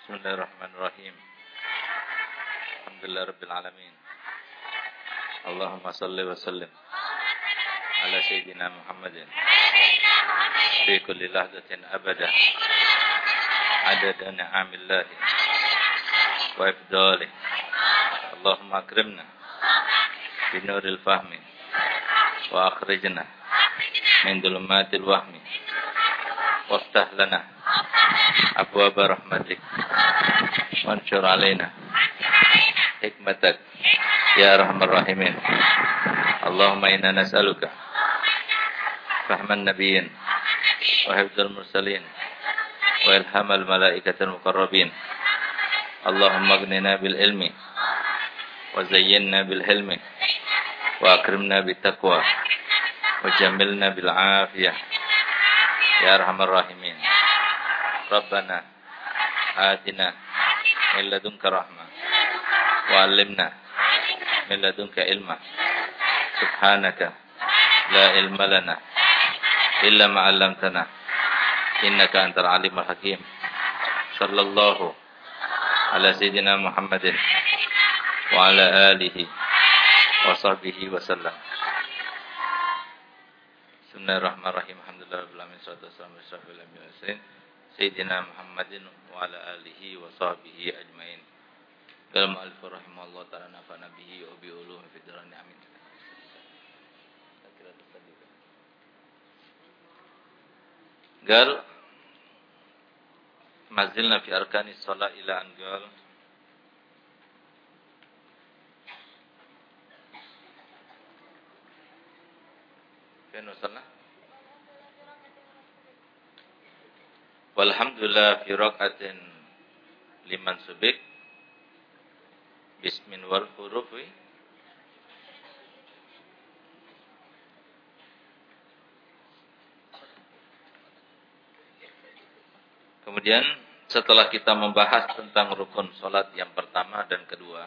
Bismillahirrahmanirrahim. Alhamdulillah Rabbil Alamin. Allahumma salli wa sallim ala Sayyidina Muhammadin fi kulli lahzatin abada adada ni'amillahi wa ifdalih. Allahumma akrimna binuril fahmi wa akhrijna min dhulumatil wahmi waftah lana abwaaba rahmatik wanshur alaina hikmatak ya arhamar rahimin. Allahumma inna nas'aluka fahman nabiyyin wa hifdzal mursalin wa ilhamal malaikatil muqarrabin. Allahumma aghnina bil ilmi wa zayyinna bil hilmi wa akrimna bit taqwa wa jammilna bil afiyah ya arhamar rahimin. Rabbana atina min ladunka rahmah wa 'allimna min ladunka ilma. Subhanaka la ilma lana illa ma 'allamtana innaka antal alimul hakim. Sallallahu ala sayyidina Muhammadin wa ala alihi wa sahbihi wa sallam. Bismillahirrahmanirrahim. Alhamdulillahirabbil alamin. Wassalatu wassalamu ala asyrofil anbiya'i wal mursalin sayyidina Muhammadin wa ala alihi wa sahbihi ajmain. Qala mu'allif rahimahullah ta'ala nafa'ana bihi wa bi ulumi fid dharain amin. Qal mazilna fi arkanis shalah ila an qal kan wasalla walhamdulillah fi raqatin liman subik bismin wal hurufi kemudian setelah kita membahas tentang rukun salat yang pertama dan kedua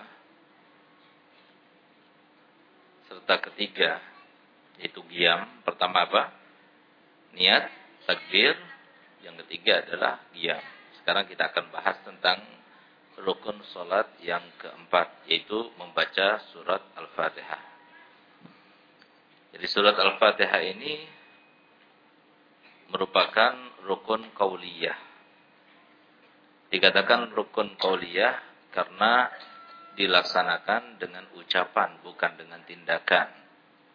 serta ketiga yaitu qiyam. Pertama apa? Niat, takbir. Yang ketiga adalah qiyam. Sekarang kita akan bahas tentang rukun salat yang keempat, yaitu membaca surat Al-Fatihah. Jadi surat Al-Fatihah ini merupakan rukun qauliyah. Dikatakan rukun qauliyah karena dilaksanakan dengan ucapan, bukan dengan tindakan.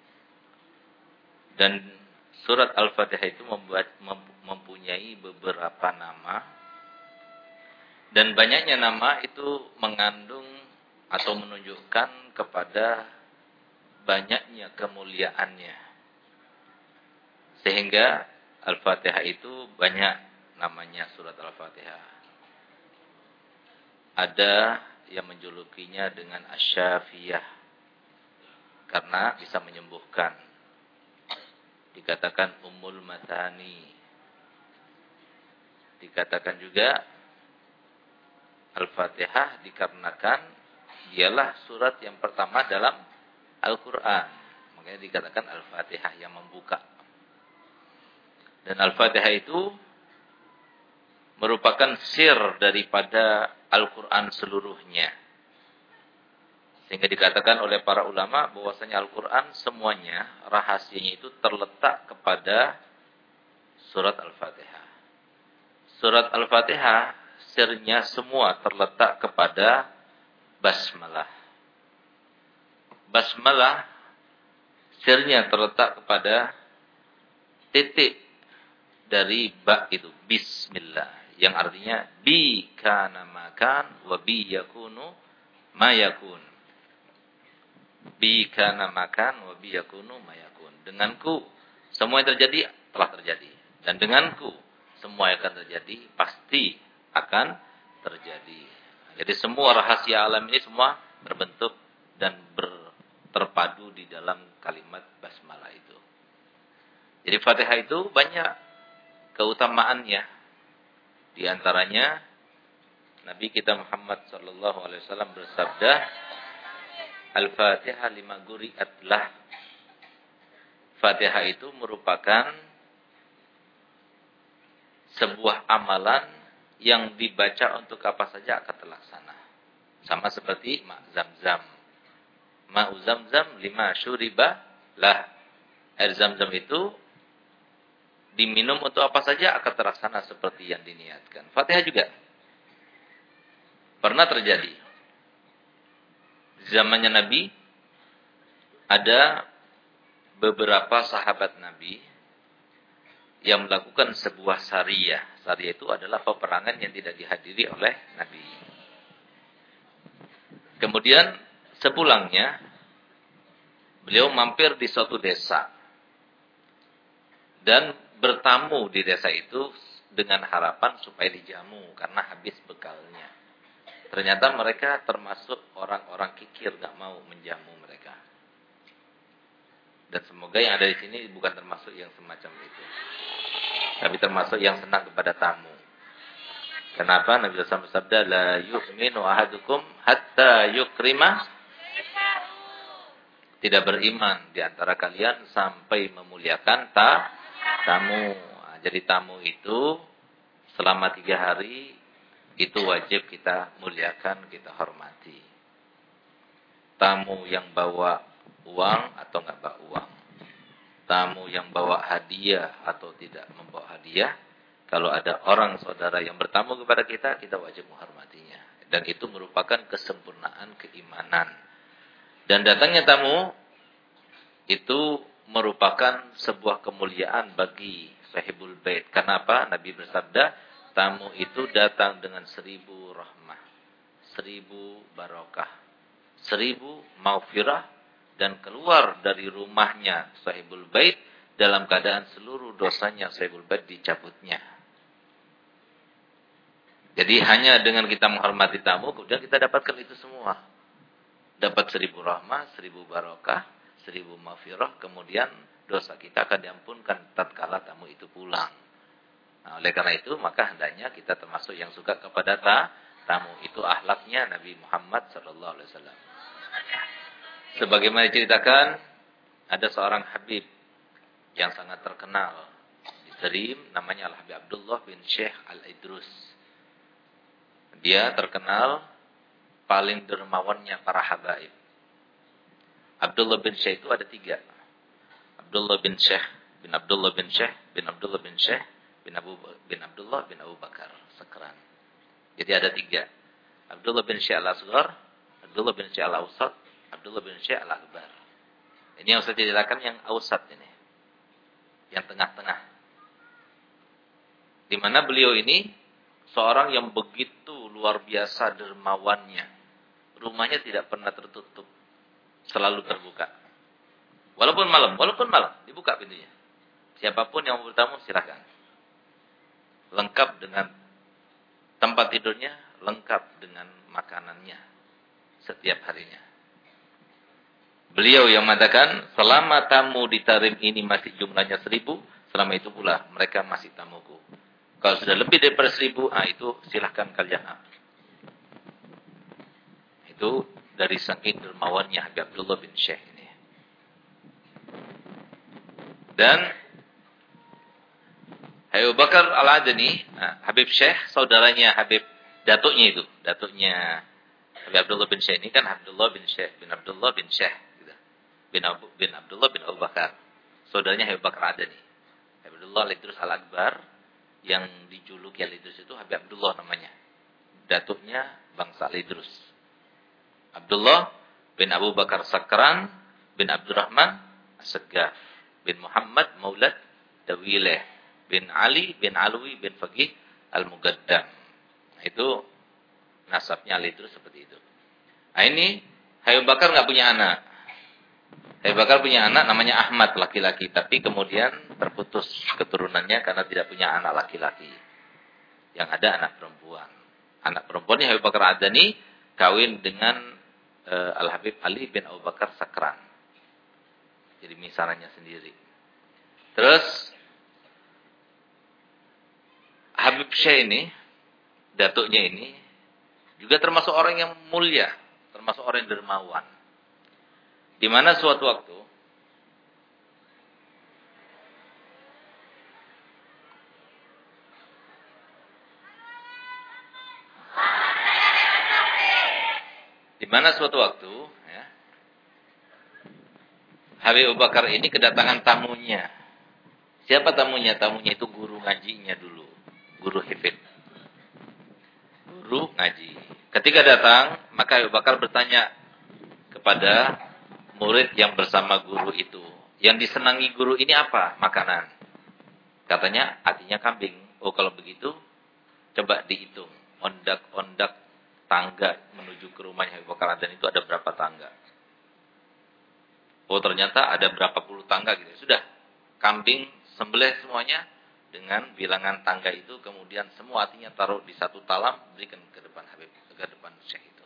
Dan surat Al-Fatihah itu mempunyai beberapa nama. Dan banyaknya nama itu mengandung atau menunjukkan kepada banyaknya kemuliaannya. Sehingga Al-Fatihah itu banyak namanya surat Al-Fatihah. Ada yang menjulukinya dengan Asy-Syafiyah karena bisa menyembuhkan. Dikatakan Ummul Mathani. Dikatakan juga Al-Fatihah dikarenakan dialah surat yang pertama dalam Al-Quran. Makanya dikatakan Al-Fatihah yang membuka. Dan Al-Fatihah itu merupakan sir daripada Al-Quran seluruhnya. Sehingga dikatakan oleh para ulama bahwasanya Al-Quran semuanya rahasianya itu terletak kepada surat Al-Fatihah. Surat Al-Fatihah sirnya semua terletak kepada basmalah. Basmalah sirnya terletak kepada titik dari ba itu bismillah yang artinya bi kana makan wa bi yakunu ma yakun. Bi kana makan wa bi yakunu mayakun. Denganku semua yang terjadi telah terjadi dan denganku semua yang akan terjadi pasti akan terjadi. Jadi semua rahasia alam ini semua berbentuk dan terpadu di dalam kalimat basmalah itu. Jadi Fatihah itu banyak keutamaannya. Di antaranya Nabi kita Muhammad sallallahu alaihi wasallam bersabda, Al-Fatihah lima guri'at lah. Fatihah itu merupakan sebuah amalan yang dibaca untuk apa saja akan terlaksana. Sama seperti ma' zam-zam. Ma'u zam-zam lima syuriba lah. Air zam-zam itu diminum untuk apa saja akan terlaksana seperti yang diniatkan. Fatihah juga. Pernah terjadi. Di zamannya Nabi, ada beberapa sahabat Nabi yang melakukan sebuah sariyah. Sariyah itu adalah peperangan yang tidak dihadiri oleh Nabi. Kemudian sepulangnya, beliau mampir di suatu desa. Dan bertamu di desa itu dengan harapan supaya dijamu karena habis bekalnya. Ternyata mereka termasuk orang-orang kikir, gak mau menjamu mereka. Dan semoga yang ada di sini bukan termasuk yang semacam itu. Tapi termasuk yang senang kepada tamu. Kenapa? Nabi SAW bersabda, la yu'minu ahadukum hatta yukrima. Tidak beriman di antara kalian sampai memuliakan tamu. Jadi tamu itu selama 3 hari itu wajib kita muliakan, kita hormati. Tamu yang bawa uang atau enggak bawa uang. Tamu yang bawa hadiah atau tidak membawa hadiah. Kalau ada orang saudara yang bertamu kepada kita, kita wajib menghormatinya. Dan itu merupakan kesempurnaan keimanan. Dan datangnya tamu itu merupakan sebuah kemuliaan bagi sahibul bait. Kenapa? Nabi bersabda, tamu itu datang dengan 1000 rahmah, 1000 barokah, 1000 maghfirah, dan keluar dari rumahnya sahibul bait dalam keadaan seluruh dosanya sahibul bait dicabutnya. Jadi hanya dengan kita menghormati tamu, kemudian kita dapatkan itu semua. Dapat 1000 rahmah, 1000 barokah, 1000 maghfirah, kemudian dosa kita akan diampunkan tatkala tamu itu pulang. Nah, oleh karena itu, maka hendaknya kita termasuk yang suka kepada tamu. Itu akhlaknya Nabi Muhammad SAW. Sebagaimana diceritakan, ada seorang Habib yang sangat terkenal di Serim, namanya Al-Habib Abdullah bin Syekh Al-Idrus. Dia terkenal paling dermawannya para habaib. Abdullah bin Syekh itu ada 3. Abdullah bin Syekh, bin Abdullah bin Syekh, bin Abdullah bin Syekh, bin Abdullah bin Abu Bakar Sakran. Jadi ada 3. Abdullah bin Syekh Al-Asghar, Abdullah bin Syekh Al-Awsat, Abdullah bin Syekh Al-Akbar. Ini yang saya ceritakan yang Awsat ini. Yang tengah-tengah. Di mana beliau ini seorang yang begitu luar biasa dermawannya. Rumahnya tidak pernah tertutup. Selalu terbuka. Walaupun malam, dibuka pintunya. Siapapun yang mau bertamu silakan. Lengkap dengan tempat tidurnya, lengkap dengan makanannya setiap harinya. Beliau yang mengatakan, selama tamu di Tarim ini masih jumlahnya 1000, selama itu pula mereka masih tamuku. Kalau sudah lebih daripada 1000, itu silahkan kalian ambil. Itu dari saking dermawannya Habib Abdullah bin Syekh ini. Dan Habib Bakar Al-Adani, Habib Syekh, saudaranya Habib, datuknya itu. Datuknya Habib Abdullah bin Syekh ini kan Abdullah bin Syekh, bin Abdullah bin Syekh. Gitu. Bin Abdullah bin Abu Bakar. Saudaranya Habib Bakar Al-Adani. Habib Abdullah Al-Idrus Al-Akbar, yang dijuluki Al-Idrus itu Habib Abdullah namanya. Datuknya bangsa Al-Idrus. Abdullah bin Abu Bakar Sakran bin Abdurrahman As-Saggaf bin Muhammad Maulad Dawileh bin Ali bin Alwi bin Faqih Al-Mugaddam. Itu nasabnya Al-Idrus seperti itu. Nah ini Habib Bakar enggak punya anak. Habib Bakar punya anak namanya Ahmad laki-laki, tapi kemudian terputus keturunannya karena tidak punya anak laki-laki. Yang ada anak perempuan. Anak perempuannya Habib Bakar Adani kawin dengan Al-Habib Ali bin Abu Bakar Sakran. Jadi misarannya sendiri. Terus Habib Syekh ini, datuknya ini, juga termasuk orang yang mulia, termasuk orang yang dermawan. Di mana suatu waktu mana suatu waktu, ya, Habib Abu Bakar ini kedatangan tamunya. Siapa tamunya? Tamunya itu guru ngajinya dulu. Guru hifdz. Guru ngaji. Ketika datang, maka Abu Bakar bertanya kepada murid yang bersama guru itu. Yang disenangi guru ini apa? Makanan. Katanya, artinya kambing. Oh, kalau begitu, coba dihitung. Ondak-ondak tangga menuju ke rumahnya Abu Bakar dan itu ada berapa tangga. Oh, ternyata ada berapa puluh tangga gitu. Sudah, kambing sembelih semuanya dengan bilangan tangga itu. Kemudian semua artinya taruh di satu talam, berikan ke depan Habib, ke depan Syekh itu.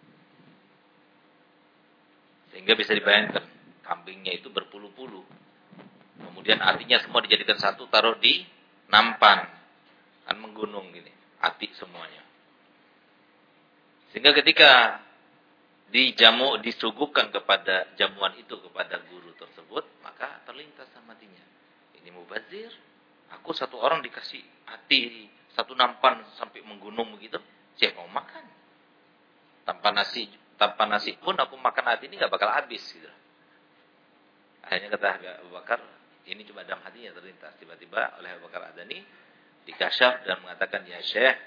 Sehingga bisa dibayangkan, kambingnya itu berpuluh-puluh. Kemudian artinya semua dijadikan satu, taruh di nampan. Kan menggunung gini, ati semuanya. Sehingga ketika disuguhkan kepada jamuan itu kepada guru tersebut, maka terlintas sama hatinya. Ini mubazir. Aku satu orang dikasih ati, satu nampan sampai menggunung begitu. Siapa mau makan? Tanpa nasi pun aku makan ati ini gak bakal habis gitu. Akhirnya kata Abu Bakar, ini cuma dalam hatinya terlintas. Tiba-tiba oleh Abu Bakar Adani dikasyaf dan mengatakan, ya Syekh,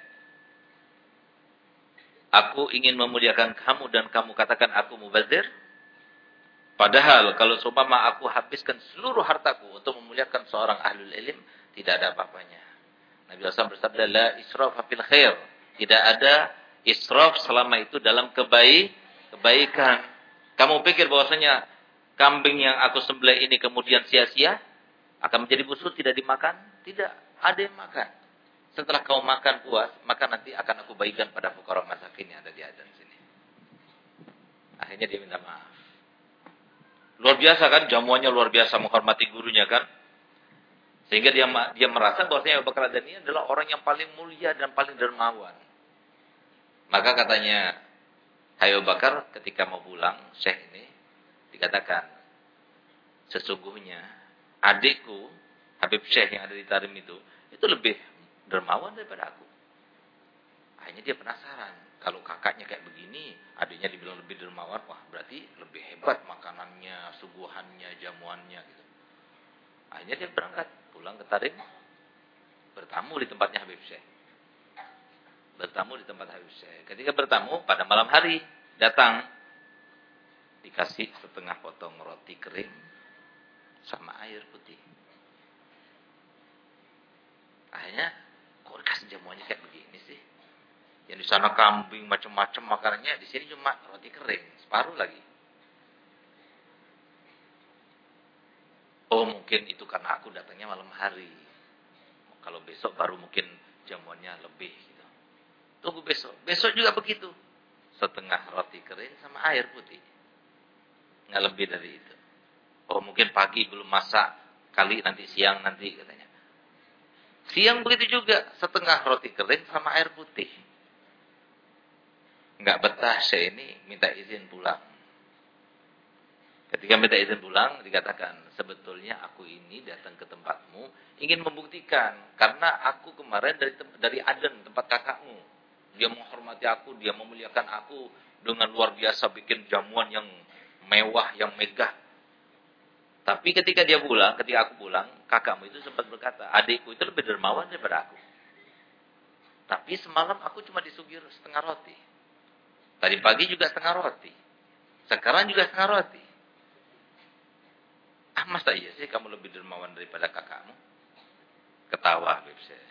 aku ingin memuliakan kamu dan kamu katakan aku mubazir. Padahal kalau seumpama aku habiskan seluruh hartaku untuk memuliakan seorang ahlul ilm, tidak ada apa-apanya. Nabi SAW bersabda, la israf fil khair. Tidak ada israf selama itu dalam kebaikan. Kamu pikir bahwasanya kambing yang aku sembelih ini kemudian sia-sia akan menjadi busuk tidak dimakan? Tidak, ada yang makan. Setelah kau makan puas, maka nanti akan aku bagikan pada fuqara masakin yang ada di adan sini. Akhirnya dia minta maaf. Luar biasa kan, jamuannya luar biasa, menghormati gurunya kan. Sehingga dia merasa bahwasanya Abu Bakar Adani adalah orang yang paling mulia dan paling dermawan. Maka katanya, hai Abu Bakar, ketika mau pulang, Syekh ini dikatakan, sesungguhnya adikku, Habib Syekh yang ada di Tarim itu lebih dermawan daripada aku. Akhirnya dia penasaran. Kalau kakaknya kayak begini, adiknya dibilang lebih dermawan, wah berarti lebih hebat makanannya, suguhannya, jamuannya gitu. Akhirnya dia berangkat pulang ke Tarim, bertamu di tempatnya Habib Syekh. Bertamu di tempat Habib Syekh. Ketika bertamu pada malam hari, datang dikasih setengah potong roti kering sama air putih. Akhirnya, kok dikasih jamuannya kayak begini sih? Yang di sana kambing macam-macam makanannya, di sini cuma roti kering, separuh lagi. Oh, mungkin itu karena aku datangnya malam hari. Kalau besok baru mungkin jamuannya lebih gitu. Tunggu besok. Besok juga begitu. Setengah roti kering sama air putih. Nggak lebih dari itu. Oh, mungkin pagi belum masak, kali nanti siang nanti katanya. Siang begitu juga, setengah roti kering sama air putih. Nggak betah saya ini, minta izin pulang. Ketika minta izin pulang, dikatakan, sebetulnya aku ini datang ke tempatmu, ingin membuktikan, karena aku kemarin dari Aden, tempat kakakmu. Dia menghormati aku, dia memuliakan aku, dengan luar biasa bikin jamuan yang mewah, yang megah. Tapi ketika aku pulang, kakakmu itu sempat berkata, adikku itu lebih dermawan daripada aku. Tapi semalam aku cuma disugir setengah roti. Tadi pagi juga setengah roti. Sekarang juga setengah roti. Masa iya sih kamu lebih dermawan daripada kakakmu? Ketawa Habib Syekh.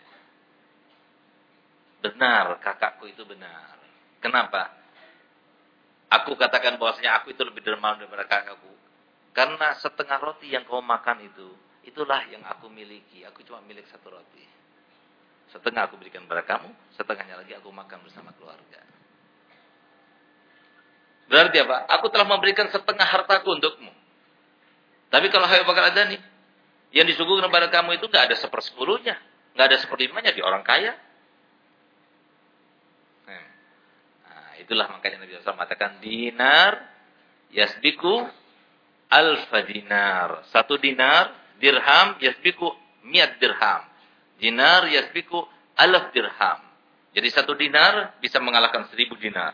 Benar, kakakku itu benar. Kenapa? Aku katakan bahwasanya aku itu lebih dermawan daripada kakakku. Karena setengah roti yang kau makan itu, itulah yang aku miliki. Aku cuma milik satu roti. Setengah aku berikan kepada kamu, setengahnya lagi aku makan bersama keluarga. Berarti apa? Aku telah memberikan setengah hartaku untukmu. Tapi kalau Habib Bakar Adani, yang disuguhkan kepada kamu itu nggak ada 1/10-nya, nggak ada 1/5-nya di orang kaya. Nah, itulah makanya Nabi SAW mengatakan dinar yasbiku alfa dinar. 1 dinar, dirham yasbiku 100 dirham. Dinar yasbiku alaf dirham. Jadi 1 dinar bisa mengalahkan 1000 dinar.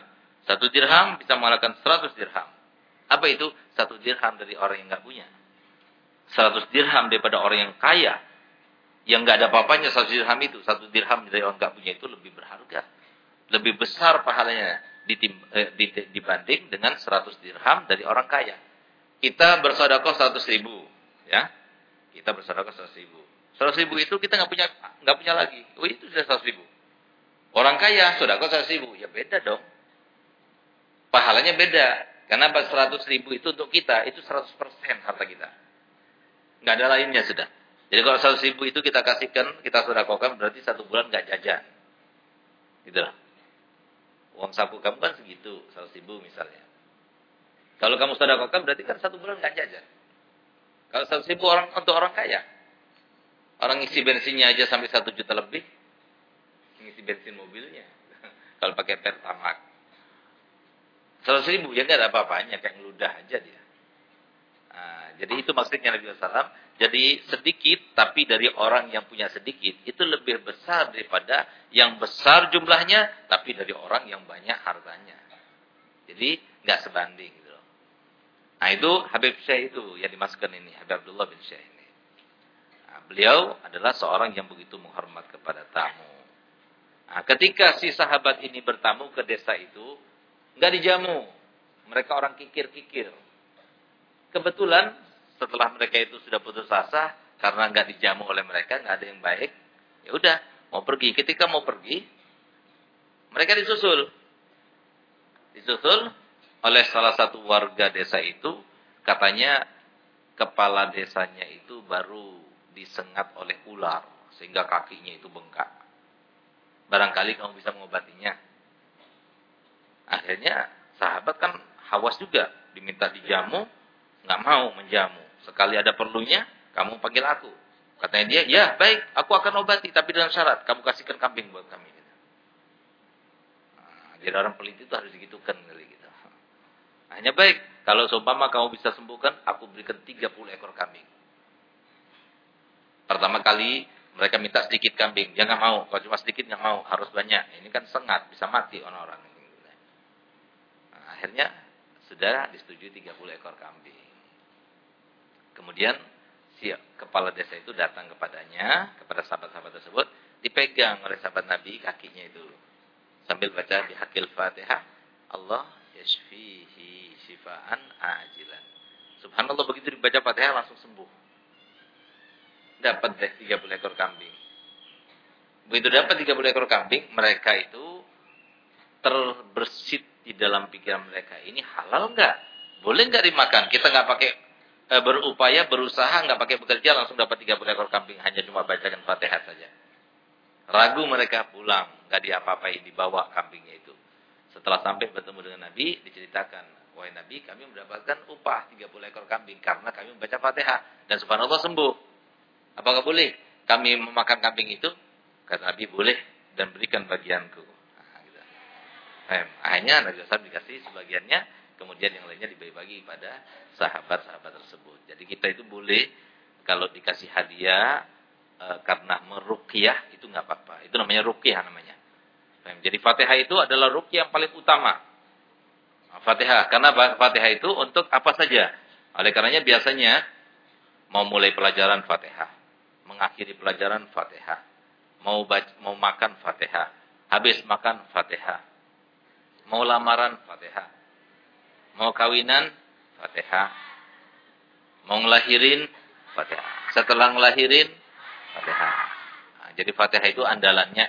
1 dirham bisa mengalahkan 100 dirham. Apa itu? 1 dirham dari orang yang nggak punya. 100 dirham daripada orang yang kaya. Yang nggak ada apa-apanya 100 dirham itu. 1 dirham dari orang nggak punya itu lebih berharga. Lebih besar pahalanya dibanding dengan 100 dirham dari orang kaya. Kita bersedekah 100.000, ya. Kita bersedekah 100.000. 100.000 itu kita nggak punya lagi. Oh, itu sudah 100.000. Orang kaya sedekah 100.000, ya beda dong. Pahalanya beda. Karena 100.000 itu untuk kita itu 100% harta kita. Nggak ada lainnya sudah. Jadi kalau 100.000 itu kita kasihkan, kita sedekahkan berarti 1 bulan nggak jajan. Gitu lah. Uang saku kamu kan segitu, 100.000 misalnya. Kalau kamu sedekahkan berarti kan 1 bulan nggak jajan. Kalau 100.000 untuk orang kaya. Orang ngisi bensinnya aja sampai 1 juta lebih. Ngisi bensin mobilnya. Kalau pakai Pertamax. 100.000 ya nggak ada apa-apanya, kayak ngeludah aja dia. Nah, jadi itu maksudnya Nabi SAW. Jadi sedikit, tapi dari orang yang punya sedikit, itu lebih besar daripada yang besar jumlahnya, tapi dari orang yang banyak hartanya. Jadi nggak sebanding. Gitu. Nah itu Habib Syekh itu yang dimasukkan ini, Habib Abdullah bin Syekh ini. Nah, beliau adalah seorang yang begitu menghormat kepada tamu. Nah, ketika si sahabat ini bertamu ke desa itu, nggak dijamu. Mereka orang kikir-kikir. Kebetulan setelah mereka itu sudah putus asa karena nggak dijamu oleh mereka, nggak ada yang baik, ya udah mau pergi. Ketika mau pergi, mereka disusul oleh salah satu warga desa itu. Katanya kepala desanya itu baru disengat oleh ular sehingga kakinya itu bengkak. Barangkali kamu bisa mengobatinya. Akhirnya sahabat kan hawas juga, diminta dijamu, nggak mau menjamu. Sekali ada perlunya, kamu panggil aku. Katanya dia, ya baik, aku akan obati, tapi dengan syarat, kamu kasihkan kambing buat kami. Nah, jadi orang pelit itu harus digitukan. Gitu. Hanya baik, kalau seumpama kamu bisa sembuhkan, aku berikan 30 ekor kambing. Pertama kali, mereka minta sedikit kambing. Dia nggak mau, kalau cuma sedikit nggak mau, harus banyak. Ini kan sengat, bisa mati orang-orang. Nah, akhirnya, sudah disetujui 30 ekor kambing. Kemudian si kepala desa itu datang kepadanya, kepada sahabat-sahabat tersebut, dipegang oleh sahabat Nabi kakinya itu. Sambil baca bihaqil Fatihah, Allah yashfihi shifaan ajilan. Subhanallah, begitu dibaca Fatihah langsung sembuh. Dapat 30 ekor kambing. Begitu dapat 30 ekor kambing, mereka itu terbersit di dalam pikiran mereka. Ini halal enggak? Boleh enggak dimakan? Kita enggak pakai berupaya, berusaha, nggak pakai bekerja, langsung dapat 30 ekor kambing, hanya cuma bacakan Fatihah saja. Ragu mereka pulang, nggak diapa-apain, dibawa kambingnya itu. Setelah sampai bertemu dengan Nabi, diceritakan, wahai Nabi, kami mendapatkan upah 30 ekor kambing, karena kami membaca Fatihah, dan subhanallah sembuh. Apakah boleh kami memakan kambing itu? Kata Nabi, boleh, dan berikan bagianku. Nah, gitu. Akhirnya Nabi SAW dikasih sebagiannya, kemudian yang lainnya dibagi-bagi pada sahabat-sahabat tersebut. Jadi kita itu boleh kalau dikasih hadiah karena meruqyah itu nggak apa-apa. Itu namanya ruqyah namanya. Jadi Fatihah itu adalah ruqyah yang paling utama. Fatihah, karena Fatihah itu untuk apa saja. Oleh karenanya biasanya mau mulai pelajaran Fatihah, mengakhiri pelajaran Fatihah, mau makan Fatihah, habis makan Fatihah, mau lamaran Fatihah. Mau kawinan, Fatihah. Mau ngelahirin, Fatihah. Setelah ngelahirin, Fatihah. Nah, jadi Fatihah itu andalannya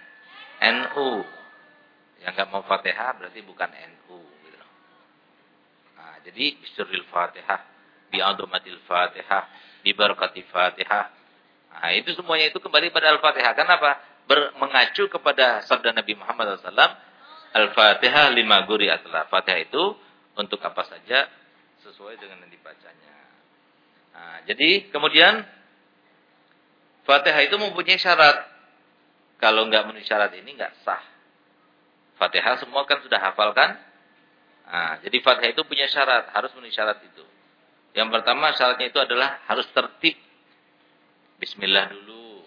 NU. Yang nggak mau Fatihah berarti bukan NU. Gitu. Nah, jadi bisyuril Fatihah, bi'adumatil Fatihah, bibarakati Fatihah. Nah, itu semuanya itu kembali pada Al-Fatihah. Kenapa? Mengacu kepada sabda Nabi Muhammad SAW, Al-Fatihah lima guri adalah Fatihah itu untuk apa saja sesuai dengan yang dibacanya. Nah, jadi kemudian Fatihah itu mempunyai syarat. Kalau enggak memenuhi syarat ini enggak sah. Fatihah semua kan sudah hafal kan? Nah, jadi Fatihah itu punya syarat, harus memenuhi syarat itu. Yang pertama syaratnya itu adalah harus tertib. Bismillah dulu.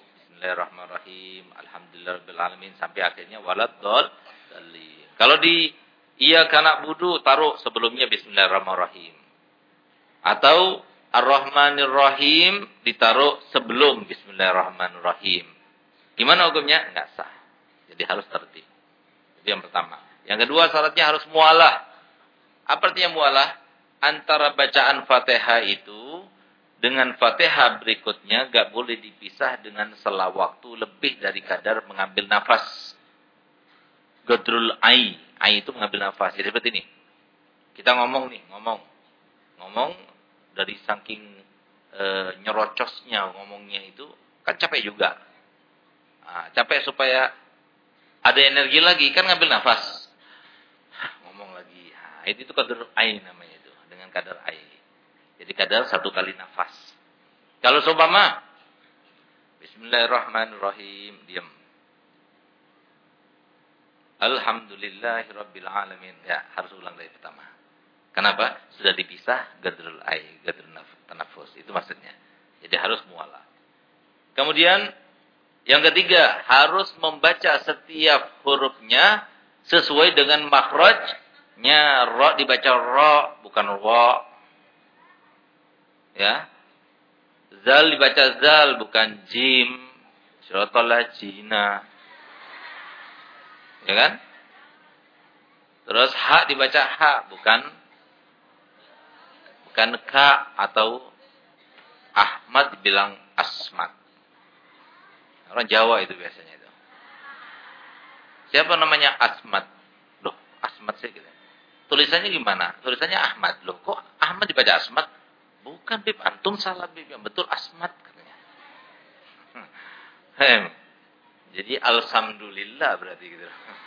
Bismillahirrahmanirrahim. Alhamdulillahirabbil alamin sampai akhirnya waladdallin. Kalau Iyyaka na'budu taruh sebelumnya bismillahirrahmanirrahim. Atau Ar-Rahmanir Rahim ditaruh sebelum bismillahirrahmanirrahim. Gimana hukumnya? Enggak sah. Jadi harus tertib. Itu yang pertama. Yang kedua syaratnya harus mualah. Apa artinya mualah? Antara bacaan Fatihah itu dengan Fatihah berikutnya enggak boleh dipisah dengan selang waktu lebih dari kadar mengambil nafas. Gadrul ai. Ai itu mengambil nafas. Jadi seperti ini. Kita ngomong dari saking nyerocosnya ngomongnya itu kan capek juga. Nah, capek supaya ada energi lagi kan ngambil nafas. Ngomong lagi. Nah, itu kadar ai namanya itu. Dengan kadar ai. Jadi kadar 1 kali nafas. Kalau seumpama bismillahirrahmanirrahim diam. Alhamdulillahirabbil alamin. Ya, harus ulang dari pertama. Kenapa? Sudah dipisah gadrul ai, gadrul tanafus. Itu maksudnya. Jadi harus mualah. Kemudian yang ketiga, harus membaca setiap hurufnya sesuai dengan makhrajnya. Ra dibaca ra, bukan wa. Ya. Zal dibaca zal, bukan jim. Syiratal ladzina. Ya kan? Terus ha dibaca ha, bukan ka atau Ahmad dibilang Asmat. Orang Jawa itu biasanya itu. Siapa namanya Asmat? Loh, Asmat sih gitu. Tulisannya gimana? Tulisannya Ahmad. Loh, kok Ahmad dibaca Asmat? Bukan, Bib. Antum salah, Bib. Yang betul Asmat katanya. Jadi alhamdulillah berarti gitu.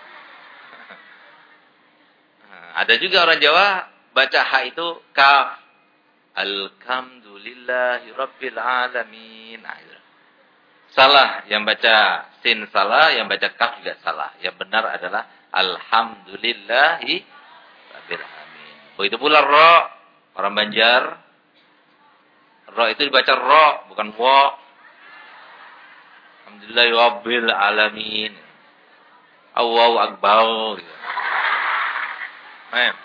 Ada juga orang Jawa baca ha itu kaf. Alhamdulillahi rabbil alamin. Nah, itu. Salah, yang baca sin salah, yang baca kaf juga salah. Yang benar adalah alhamdulillahi rabbil alamin. Begitu pula ra, orang Banjar. Ra itu dibaca ra, bukan wa. Alhamdulillahi rabbil alamin. Allahu akbar. Gitu. Nah,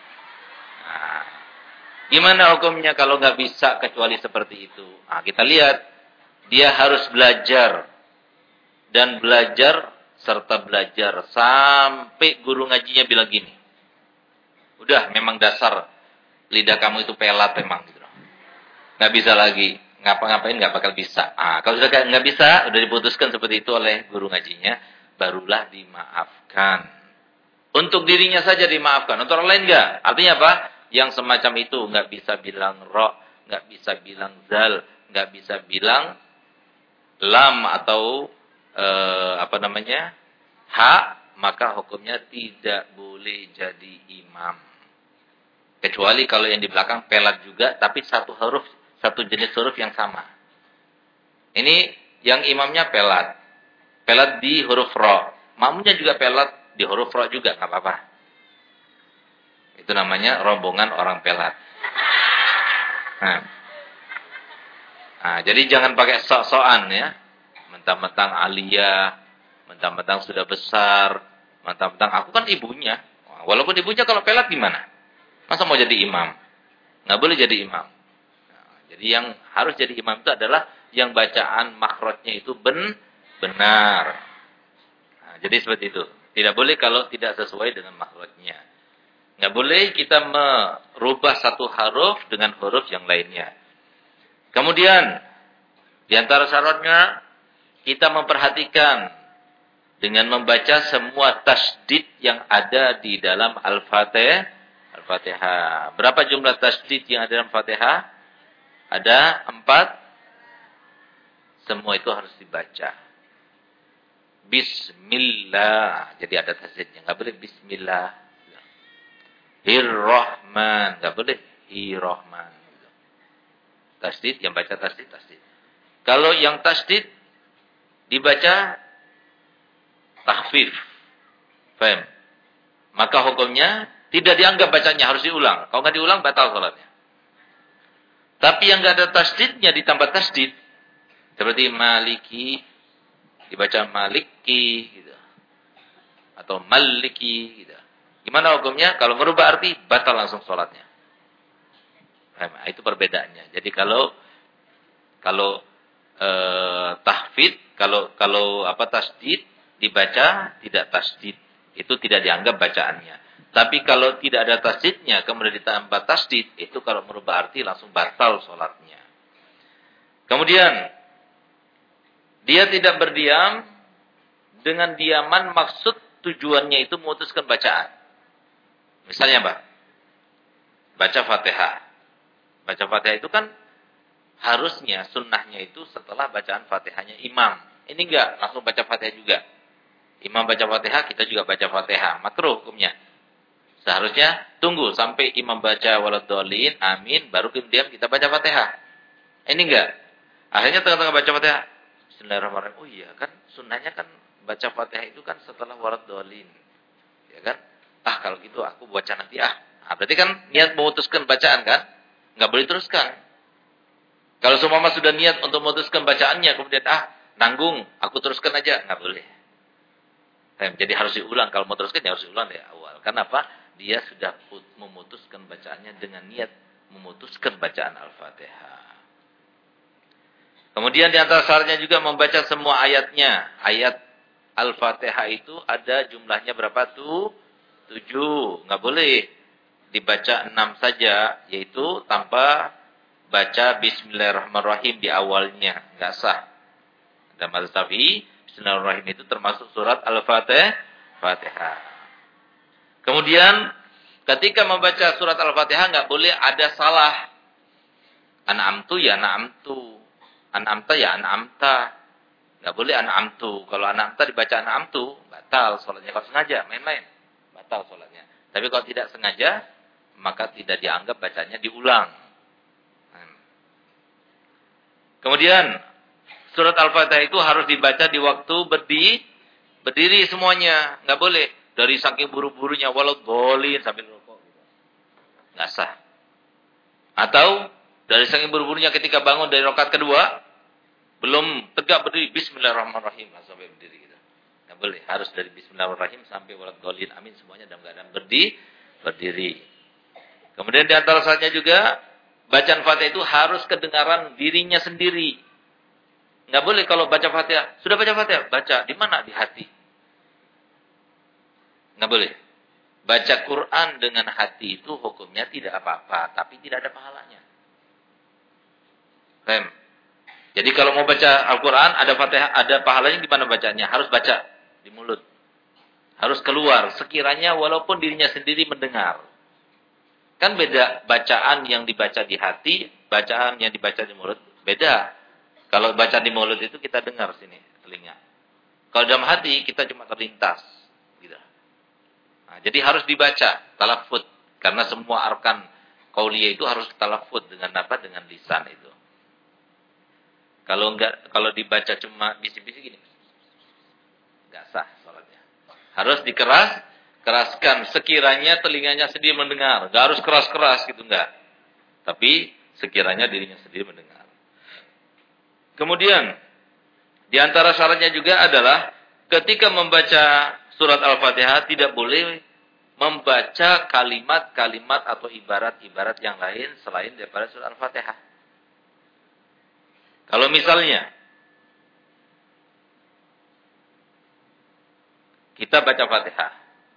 gimana hukumnya kalau nggak bisa kecuali seperti itu? Nah, kita lihat. Dia harus belajar. Dan belajar serta belajar. Sampai guru ngajinya bilang gini. Udah, memang dasar. Lidah kamu itu pelat memang. Gitu. Nggak bisa lagi. Ngapa-ngapain nggak bakal bisa. Nah, kalau sudah nggak bisa, udah diputuskan seperti itu oleh guru ngajinya. Barulah dimaafkan. Untuk dirinya saja dimaafkan. Untuk orang lain enggak. Artinya apa? Yang semacam itu enggak bisa bilang ro, enggak bisa bilang zal, enggak bisa bilang lam atau ha, maka hukumnya tidak boleh jadi imam. Kecuali kalau yang di belakang pelat juga, tapi satu jenis huruf yang sama. Ini yang imamnya pelat. Pelat di huruf ro. Makmumnya juga pelat di huruf ro juga, nggak apa-apa. Itu namanya rombongan orang pelat. Nah, jadi jangan pakai sok-sokan ya. Mentang-mentang aliyah, mentang-mentang sudah besar, mentang-mentang aku kan ibunya. Walaupun ibunya kalau pelat gimana? Masa mau jadi imam? Nggak boleh jadi imam. Nah, jadi yang harus jadi imam itu adalah yang bacaan makhrajnya itu benar. Nah, jadi seperti itu. Tidak boleh kalau tidak sesuai dengan makhrajnya. Nggak boleh kita merubah satu huruf dengan huruf yang lainnya. Kemudian, di antara syaratnya, kita memperhatikan dengan membaca semua tasdid yang ada di dalam Al-Fatihah. Berapa jumlah tasdid yang ada dalam Fatihah? Ada 4. Semua itu harus dibaca. Bismillah. Jadi ada tasdidnya. Nggak boleh Bismillah. Hir-Rahman. Nggak boleh Hir-Rahman. Tasdid, yang baca tasdid. Kalau yang tasdid dibaca takhfif. Faham? Maka hukumnya tidak dianggap bacanya, harus diulang. Kalau nggak diulang, batal salatnya. Tapi yang nggak ada tasdidnya ditambah tasdid. Seperti Maliki, dibaca Maliki, gitu. Atau Maliki, gitu. Gimana hukumnya? Kalau merubah arti, batal langsung sholatnya. Nah, itu perbedaannya. Jadi kalau tahfidz, kalau tasdid dibaca tidak tasdid, itu tidak dianggap bacaannya. Tapi kalau tidak ada tasdidnya kemudian ditambah tasdid, itu kalau merubah arti langsung batal sholatnya. Kemudian dia tidak berdiam dengan diaman maksud tujuannya itu memutuskan bacaan. Misalnya apa? Baca Fatihah. Baca Fatihah itu kan harusnya sunnahnya itu setelah bacaan Fatihahnya imam. Ini enggak, langsung baca Fatihah juga. Imam baca Fatihah, kita juga baca Fatihah. Makruh hukumnya. Seharusnya tunggu sampai imam baca waladhdallin, amin, baru kemudian kita baca Fatihah. Ini enggak. Akhirnya tengah-tengah baca Fatihah, bismillahirrahmanirrahim. Oh iya kan, sunnahnya kan baca Fatihah itu kan setelah waladhdallin. Ya kan? Kalau gitu aku baca nanti Nah, berarti kan niat memutuskan bacaan kan? Enggak boleh teruskan. Kalau semua sudah niat untuk memutuskan bacaannya, kemudian nanggung, aku teruskan aja, enggak boleh. Jadi harus diulang. Kalau mau teruskan ya harus diulang dari awal. Kenapa? Dia sudah memutuskan bacaannya dengan niat memutuskan bacaan Al-Fatihah. Kemudian di antara syaratnya juga membaca semua ayatnya. Ayat Al-Fatihah itu ada jumlahnya berapa tuh? 7. Enggak boleh dibaca 6 saja, yaitu tanpa baca Bismillahirrahmanirrahim di awalnya. Enggak sah. Dan mazhab Syafi'i, Bismillahirrahmanirrahim itu termasuk surat Al-Fatihah. Kemudian ketika membaca surat Al-Fatihah enggak boleh ada salah. An'amtu ya an'amtu. An'amta ya an'amta. Enggak boleh an'amtu. Kalau an'amta dibaca an'amtu, batal salatnya. Kalau sengaja main-main, batal salatnya. Tapi kalau tidak sengaja, maka tidak dianggap bacanya diulang. Kemudian surat Al-Fatihah itu harus dibaca di waktu berdiri semuanya. Enggak boleh dari saking buru-burunya waladhdallin sambil rukuk. Enggak sah. Atau dari saking buru-burunya ketika bangun dari rakaat kedua, belum tegak berdiri Bismillahirrahmanirrahim sampai berdiri gitu. Enggak boleh, harus dari Bismillahirrahmanirrahim sampai waladhdallin amin semuanya dalam keadaan berdiri. Kemudian di antara syaratnya juga bacaan Fatihah itu harus kedengaran dirinya sendiri. Enggak boleh kalau baca Fatihah, sudah baca Fatihah, baca di mana? Di hati. Enggak boleh. Baca Quran dengan hati itu hukumnya tidak apa-apa, tapi tidak ada pahalanya. Jadi kalau mau baca Al-Quran, ada Fatihah, ada pahalanya di mana bacanya? Harus baca di mulut. Harus keluar, sekiranya walaupun dirinya sendiri mendengar. Kan beda bacaan yang dibaca di hati, bacaan yang dibaca di mulut. Beda. Kalau baca di mulut itu kita dengar sini, telinga. Kalau dalam hati kita cuma terlintas. Gitu. Nah, jadi harus dibaca, talaffuz. Karena semua arkan qauliyah itu harus talaffuz dengan apa? Dengan lisan itu. Kalau kalau dibaca cuma bisik-bisik gini, enggak sah salatnya. Harus keraskan sekiranya telinganya sendiri mendengar. Enggak harus keras-keras gitu enggak. Tapi sekiranya dirinya sendiri mendengar. Kemudian di antara syaratnya juga adalah ketika membaca surat Al-Fatihah tidak boleh membaca kalimat-kalimat atau ibarat-ibarat yang lain selain daripada surat Al-Fatihah. Kalau misalnya kita baca Fatihah,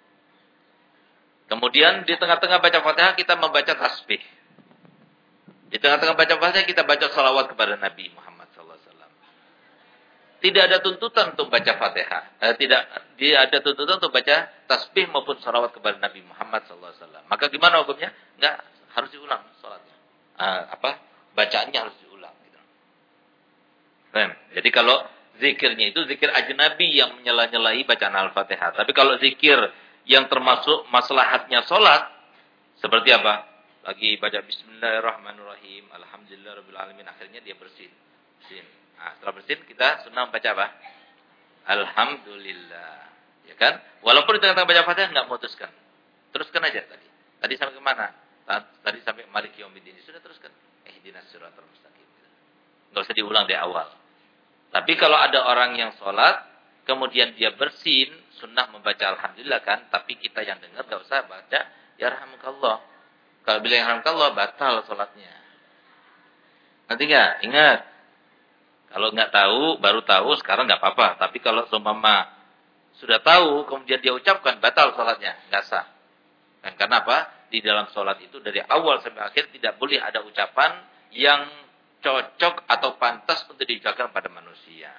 kemudian di tengah-tengah baca Fatihah kita membaca tasbih. Di tengah-tengah baca Fatihah kita baca salawat kepada Nabi Muhammad SAW. Tidak ada tuntutan untuk baca Fatihah. Tidak ada tuntutan untuk baca tasbih maupun salawat kepada Nabi Muhammad SAW. Maka gimana hukumnya? Enggak, harus diulang salatnya. Bacaannya harus diulang. Jadi kalau zikirnya itu zikir ajnabi yang menyela-nyelai bacaan Al-Fatihah. Tapi kalau zikir yang termasuk maslahatnya sholat, seperti apa? Lagi baca Bismillahirrahmanirrahim, Alhamdulillahirrahmanirrahim, akhirnya dia bersin. Nah, setelah bersin kita sunnah baca apa? Alhamdulillah. Ya kan? Walaupun di tengah-tengah baca Fatihah enggak memutuskan. Teruskan aja tadi. Tadi sampai ke mana? Tadi sampai Maliki Yaumiddin. Sudah teruskan. Ihdinas siratal mustaqim. Enggak usah diulang dari awal. Tapi kalau ada orang yang sholat, kemudian dia bersin, sunnah membaca alhamdulillah kan, tapi kita yang dengar enggak usah baca yarhamukallah. Kalau bilang yarhamukallah batal salatnya. Nanti enggak? Ingat. Kalau enggak tahu, baru tahu sekarang enggak apa-apa, tapi kalau seumpama sudah tahu kemudian dia ucapkan batal salatnya, enggak sah. Dan karena apa? Di dalam salat itu dari awal sampai akhir tidak boleh ada ucapan yang cocok atau pantas untuk diucapkan pada manusia.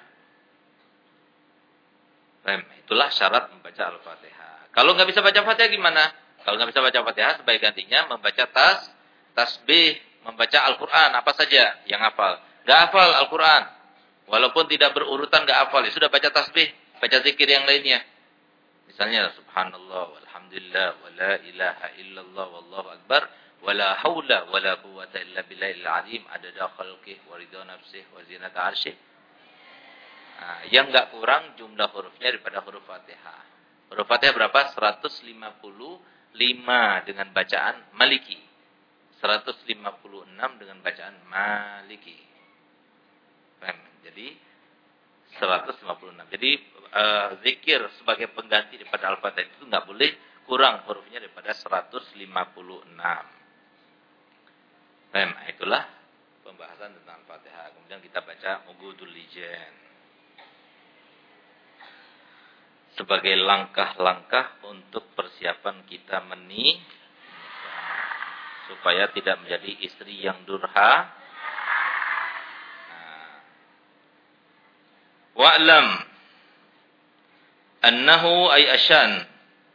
Itulah syarat membaca Al-Fatihah. Kalau nggak bisa baca Fatihah gimana? Kalau nggak bisa baca Fatihah, sebaik gantinya membaca tasbih, membaca Al-Quran, apa saja yang hafal. Nggak hafal Al-Quran, walaupun tidak berurutan nggak hafal, ya sudah baca tasbih, baca zikir yang lainnya. Misalnya Subhanallah, walhamdulillah, wala ilaha illallah, wallahu akbar, wala hawla, wala quwwata illa billahil azim, adada khalqih, wa ridha nafsih, wa zinata arsyih. Nah, yang enggak kurang jumlah hurufnya daripada huruf Fatihah. Huruf Fatihah berapa? 155 dengan bacaan Maliki. 156 dengan bacaan Maliki. Jadi 156. Jadi zikir sebagai pengganti daripada Al-Fatihah itu enggak boleh kurang hurufnya daripada 156. Itulah pembahasan tentang Al-Fatihah. Kemudian kita baca Uqudul Lijan. Sebagai langkah-langkah untuk persiapan kita supaya tidak menjadi istri yang durha. Wa'lam annahu ay asyan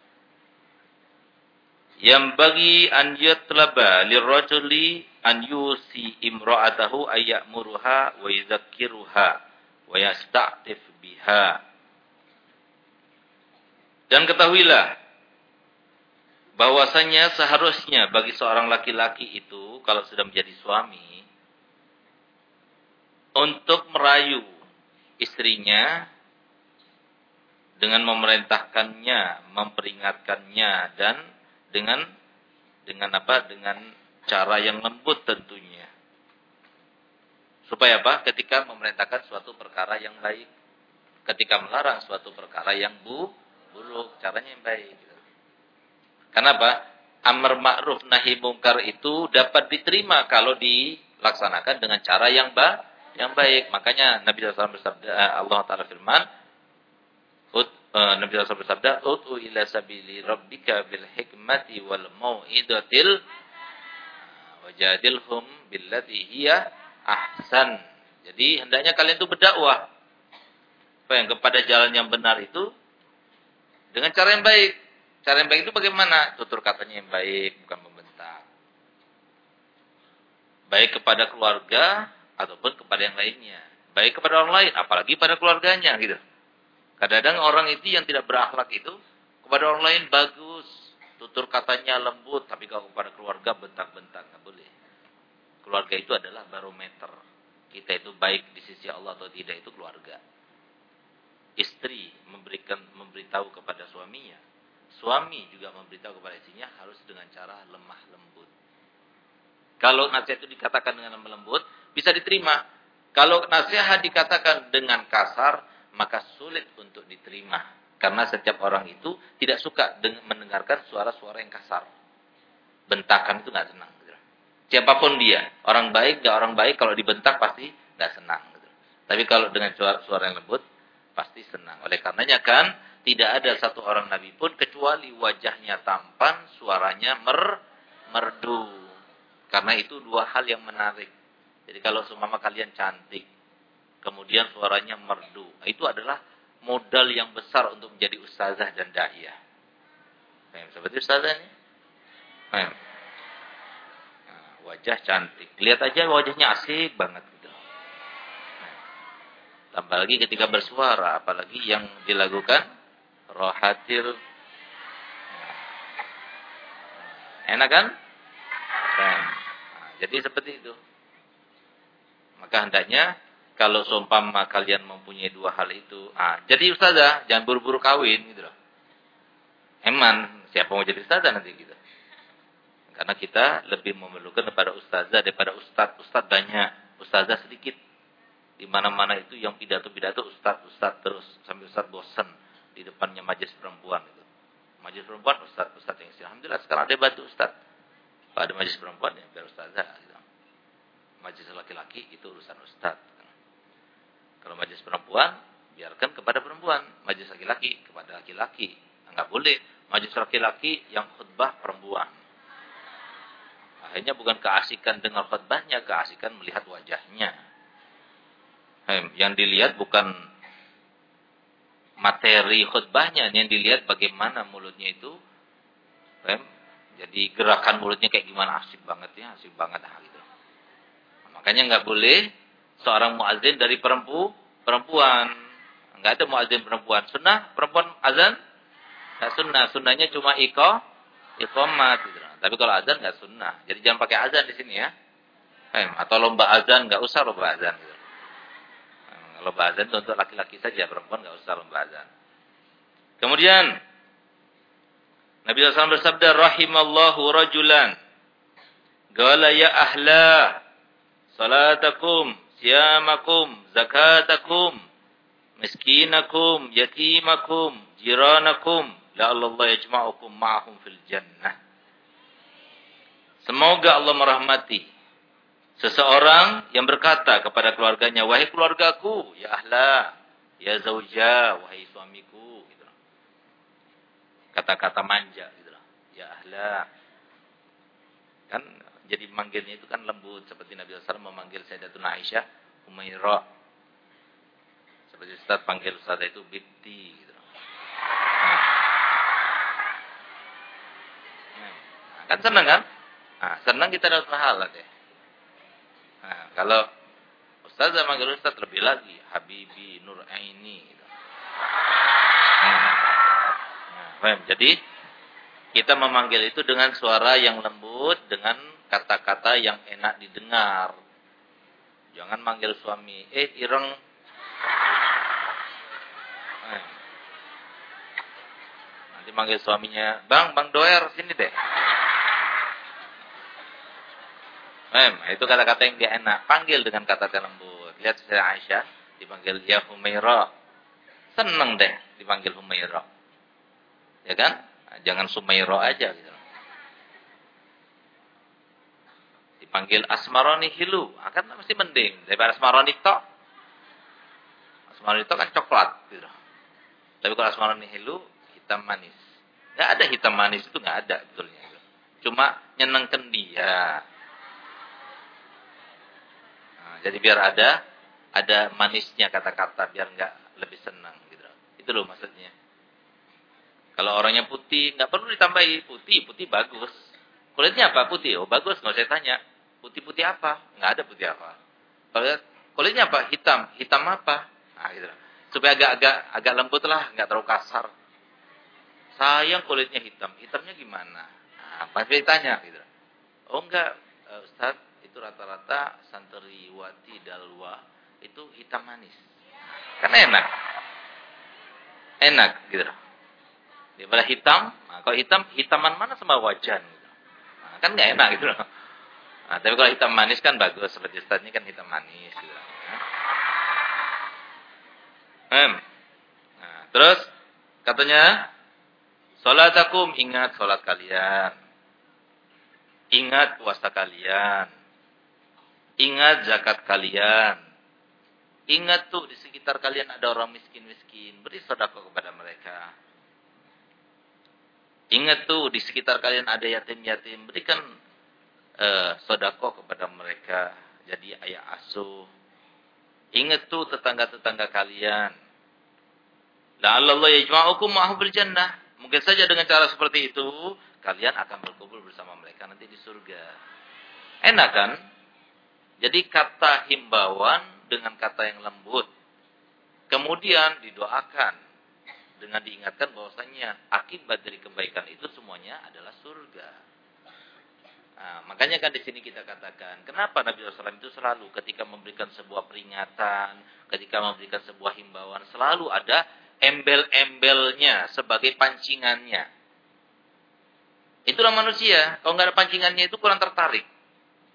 bagi an yatlaba lirrajuli an yusi imra'atahu ay ya'muruha wa yadhakkiruha wa yasta'tif biha. Dan ketahuilah bahwasanya seharusnya bagi seorang laki-laki itu kalau sudah menjadi suami untuk merayu istrinya dengan memerintahkannya, memperingatkannya dan dengan apa? Dengan cara yang lembut tentunya. Supaya apa? Ketika memerintahkan suatu perkara yang baik, ketika melarang suatu perkara yang buruk, caranya yang baik. Kenapa? Amar ma'ruf nahi mungkar itu dapat diterima kalau dilaksanakan dengan cara yang baik. Makanya Nabi SAW bersabda, Allah Ta'ala firman, Nabi SAW bersabda, "Ud'u ila sabili rabbika bil hikmati wal mau'izatil wajadilhum billati hiya ahsan." Jadi hendaknya kalian itu berdakwah kepada jalan yang benar itu dengan cara yang baik. Cara yang baik itu bagaimana? Tutur katanya yang baik, bukan membentak. Baik kepada keluarga ataupun kepada yang lainnya. Baik kepada orang lain, apalagi pada keluarganya gitu. Kadang-kadang orang itu yang tidak berakhlak itu kepada orang lain bagus, tutur katanya lembut, tapi kalau kepada keluarga bentak-bentak, enggak boleh. Keluarga itu adalah barometer. Kita itu baik di sisi Allah atau tidak itu keluarga. Istri memberitahu kepada suaminya. Suami juga memberitahu kepada istrinya harus dengan cara lemah lembut. Kalau nasihat itu dikatakan dengan lemah lembut, bisa diterima. Kalau nasihat dikatakan dengan kasar, maka sulit untuk diterima. Karena setiap orang itu tidak suka mendengarkan suara-suara yang kasar. Bentakan itu nggak senang. Gitu. Siapapun dia, orang baik, nggak orang baik, kalau dibentak pasti nggak senang. Gitu. Tapi kalau dengan suara yang lembut, pasti senang. Oleh karenanya kan, tidak ada satu orang Nabi pun kecuali wajahnya tampan, suaranya merdu. Karena itu dua hal yang menarik. Jadi kalau seumpama kalian cantik, kemudian suaranya merdu, itu adalah modal yang besar untuk menjadi ustazah dan da'iyah. Seperti ustazah ini. Wajah cantik. Lihat aja wajahnya asik banget. Gitu. Tambah lagi ketika bersuara, apalagi yang dilakukan rohatil. Enak kan? Jadi seperti itu. Maka hendaknya kalau seumpama kalian mempunyai dua hal itu, jadi ustazah, jangan buru-buru kawin gitu loh. Eman, siapa mau jadi ustazah nanti gitu. Karena kita lebih memerlukan kepada ustazah daripada ustaz. Ustaz banyak, ustazah sedikit. Di mana-mana itu yang pidato-pidato ustaz terus sampai ustaz bosan. di depannya majelis perempuan itu. Majelis perempuan ustaz yang isi. Alhamdulillah sekarang ada bantu ustaz. Kalau ada majelis perempuan ya biar ustazah gitu. Majelis laki-laki itu urusan ustaz. Kalau majelis perempuan biarkan kepada perempuan, majelis laki-laki kepada laki-laki. Enggak boleh majelis laki-laki yang khutbah perempuan. Akhirnya bukan keasikan dengar khutbahnya, keasikan melihat wajahnya. Yang dilihat bukan materi khutbahnya, yang dilihat bagaimana mulutnya itu. Jadi gerakan mulutnya kayak gimana, asik banget gitu. Makanya nggak boleh seorang muazin dari perempuan. Nggak ada muazin perempuan. Sunnah perempuan azan? Nggak sunnah. Sunnahnya cuma iqamat gitu. Tapi kalau azan nggak sunnah. Jadi jangan pakai azan di sini ya. Atau lomba azan, nggak usah lomba azan gitu. Lomba azan itu untuk laki-laki saja, perempuan nggak usah lomba azan. Kemudian Nabi SAW bersabda, rahimallahu rajulan qala ya ahla salatakum siyamakum zakatakum miskinakum yatimakum jiranakum la'allallah yajma'ukum ma'ahum fil jannah. Semoga Allah merahmati seseorang yang berkata kepada keluarganya, wahai keluargaku, ya ahla, ya zauja, wahai suamiku. Gitu. Kata-kata manja. Gitu. Ya ahla. Kan jadi manggilnya itu kan lembut. Seperti Nabi SAW memanggil Sayyidatuna Aisyah, Humairah. Seperti Ustaz panggil Ustaz itu Bibti. Gitu. Nah, kan senang kan? Nah, senang kita dapat pahala deh. Nah, kalau Ustazah manggil Ustaz lebih lagi, Habibi Nur Aini. Gitu. Jadi kita memanggil itu dengan suara yang lembut, dengan kata-kata yang enak didengar. Jangan manggil suami, ireng. Nanti manggil suaminya, Bang Doer, sini deh. Itu kata-kata yang dia enak. Panggil dengan kata-kata lembut. Lihat saya Aisyah dipanggil ya Humairah. Seneng deh dipanggil Humairah. Ya kan? Nah, jangan Sumairah aja gitu. Dipanggil Asmaroni Hilu, akan mesti mending daripada Asmaroni tok. Asmaroni tok kan coklat gitu. Tapi kalau Asmaroni Hilu hitam manis. Enggak ada hitam manis itu, enggak ada betulnya gitu. Cuma nyenengkan dia. Jadi biar ada manisnya kata-kata, biar enggak lebih senang gitu. Itu loh maksudnya. Kalau orangnya putih, enggak perlu ditambahi putih bagus. Kulitnya apa? Putih. Oh, bagus, enggak usah tanya. Putih-putih apa? Enggak ada putih apa. Kalau kulitnya apa? Hitam. Hitam apa? Nah, gitu. Supaya agak lembut lah, enggak terlalu kasar. Sayang kulitnya hitam. Hitamnya gimana? Nah, pasti ditanya gitu. Oh, enggak, Ustaz. Itu rata-rata santriwati dalwa itu hitam manis. Kan enak gitu. Daripada hitam, nah, kalau hitaman mana sama wajan gitu. Nah, kan nggak enak gitu loh. Nah, tapi kalau hitam manis kan bagus, seperti Ustaz ini kan hitam manis gitu. Nah, terus katanya salatakum, ingat salat kalian. Ingat puasa kalian. Ingat zakat kalian. Ingat tuh di sekitar kalian ada orang miskin-miskin. Beri sedekah kepada mereka. Ingat tuh di sekitar kalian ada yatim-yatim. Berikan sedekah kepada mereka. Jadi ayah asuh. Ingat tuh tetangga-tetangga kalian. La'allallah yajma'ukum ma'ahu bil jannah. Mungkin saja dengan cara seperti itu kalian akan berkumpul bersama mereka nanti di surga. Enak kan? Jadi kata himbauan dengan kata yang lembut. Kemudian didoakan dengan diingatkan bahwasanya akibat dari kebaikan itu semuanya adalah surga. Nah, makanya kan di sini kita katakan, kenapa Nabi SAW itu selalu ketika memberikan sebuah peringatan, ketika memberikan sebuah himbauan, selalu ada embel-embelnya sebagai pancingannya. Itulah manusia. Kalau nggak ada pancingannya itu kurang tertarik.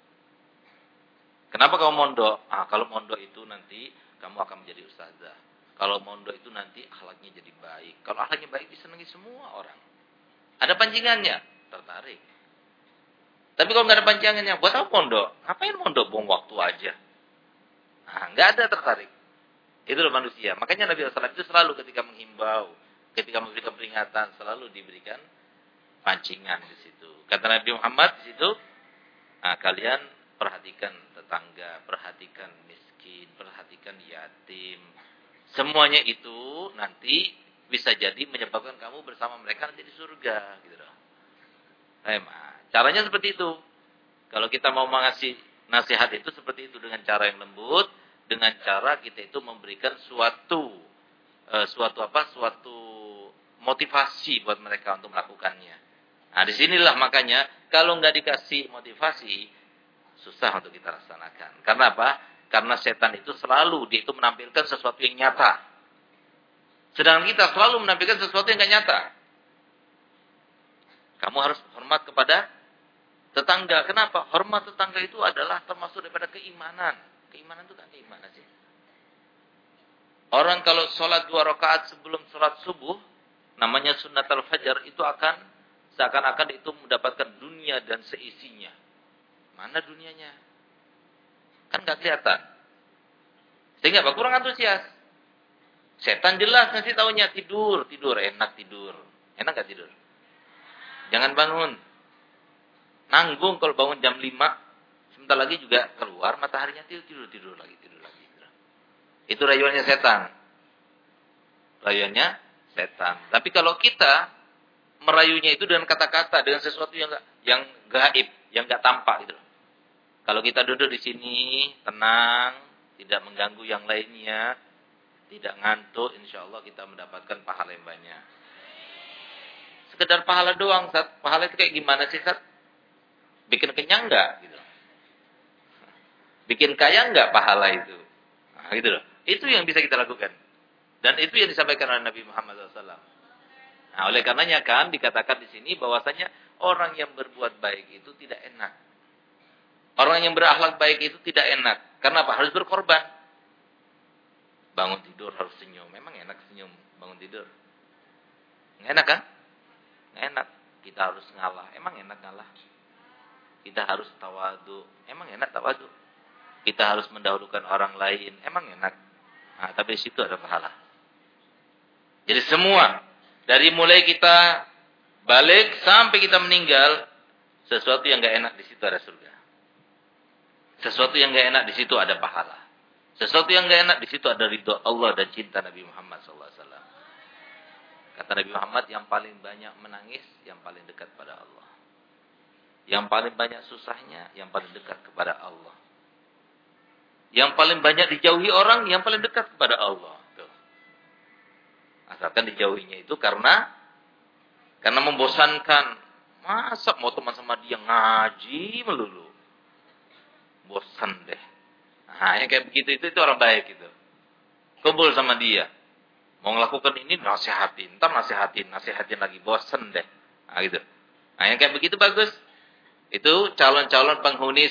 Kenapa kamu mondok? Kalau mondok itu nanti kamu akan menjadi ustazah. Kalau mondok itu nanti akhlaknya jadi baik. Kalau akhlaknya baik disenangi semua orang. Ada pancingannya, tertarik. Tapi kalau nggak ada pancingannya, buat apa mondok? Ngapain mondok? Buang waktu aja. Nah, nggak ada tertarik. Itu loh manusia. Makanya Nabi SAW itu selalu ketika menghimbau, ketika memberikan peringatan, selalu diberikan pancingan di situ. Kata Nabi Muhammad di situ, nah, kalian perhatikan tetangga, perhatikan miskin, perhatikan yatim. Semuanya itu nanti bisa jadi menyebabkan kamu bersama mereka nanti di surga. Gitu loh. Caranya seperti itu. Kalau kita mau mengasih nasihat itu seperti itu, dengan cara yang lembut, dengan cara kita itu memberikan suatu motivasi buat mereka untuk melakukannya. Nah, disinilah makanya kalau nggak dikasih motivasi, susah untuk kita laksanakan. Karena apa? Karena setan itu selalu dia itu menampilkan sesuatu yang nyata. Sedangkan kita selalu menampilkan sesuatu yang nggak nyata. Kamu harus hormat kepada tetangga. Kenapa? Hormat tetangga itu adalah termasuk daripada keimanan. Keimanan itu kan gimana sih? Orang kalau sholat 2 rakaat sebelum sholat subuh, namanya sunnatul fajar, itu akan seakan-akan itu mendapatkan dunia dan seisinya. Mana dunianya? Kan nggak kelihatan. Sehingga apa? Kurang antusias. Setan jelas ngasih taunya tidur, enak tidur. Enak nggak tidur? Jangan bangun. Nanggung kalau bangun jam 5, sebentar lagi juga keluar mataharinya, tidur lagi. Itu rayuannya setan. Rayuannya setan. Tapi kalau kita merayunya itu dengan kata-kata, dengan sesuatu yang gaib, yang enggak tampak gitu. Kalau kita duduk di sini tenang, tidak mengganggu yang lainnya, tidak ngantuk, insyaallah kita mendapatkan pahala yang banyak. Sekedar pahala doang, Sat. Pahala itu kayak gimana sih, Sat? Bikin kenyang enggak gitu. Bikin kaya enggak pahala itu? Nah, gitu loh. Itu yang bisa kita lakukan. Dan itu yang disampaikan oleh Nabi Muhammad SAW. Nah, oleh karenanya kan dikatakan di sini bahwasanya orang yang berbuat baik itu tidak enak. Orang yang berakhlak baik itu tidak enak. Karena apa? Harus berkorban. Bangun tidur harus senyum. Memang enak senyum bangun tidur? Nggak enak kan? Nggak enak. Kita harus ngalah. Emang enak ngalah? Kita harus tawadu. Emang enak tawadu? Kita harus mendahulukan orang lain. Emang enak? Nah, tapi di situ ada pahala. Jadi semua, dari mulai kita balik sampai kita meninggal, sesuatu yang enggak enak di situ ada surga. Sesuatu yang enggak enak di situ ada pahala. Sesuatu yang enggak enak di situ ada ridho Allah dan cinta Nabi Muhammad SAW. Kata Nabi Muhammad, yang paling banyak menangis, yang paling dekat pada Allah. Yang paling banyak susahnya, yang paling dekat kepada Allah. Yang paling banyak dijauhi orang, yang paling dekat kepada Allah. Tuh. Asalkan dijauhinya itu karena membosankan. Masa mau teman sama dia ngaji melulu? Bosan deh. Nah, yang kayak begitu itu orang baik gitu. Kumpul sama dia. Mau ngelakukan ini nasihatin, ntar nasihatin lagi, bosan deh. Nah, gitu. Nah, yang kayak begitu bagus. Itu calon-calon penghuni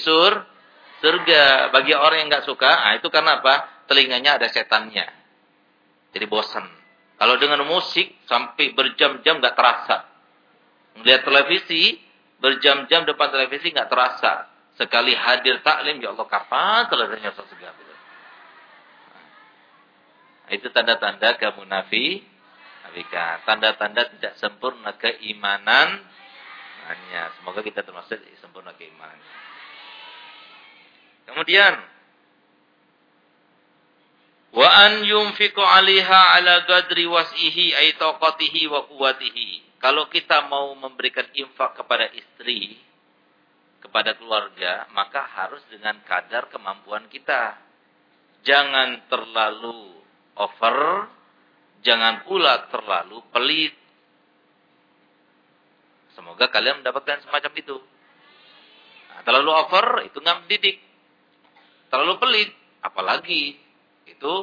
surga. Bagi orang yang enggak suka, nah itu karena apa? Telinganya ada setannya. Jadi bosan. Kalau dengan musik sampai berjam-jam enggak terasa. Melihat televisi berjam-jam depan televisi enggak terasa. Sekali hadir taklim, ya Allah kapan selesainya sesuatu. Nah, itu tanda-tanda kemunafikan. Tanda-tanda tidak sempurna keimanan. Semoga kita termasuk sempurna keimanan. Kemudian wa an yunfiqu 'alaiha 'ala qadri was'ihi ay taqatihi wa quwwatihi. Kalau kita mau memberikan infak kepada istri, kepada keluarga, maka harus dengan kadar kemampuan kita. Jangan terlalu over, jangan pula terlalu pelit. Semoga kalian mendapatkan semacam itu. Nah, terlalu over itu nggak mendidik. Terlalu pelit, apalagi itu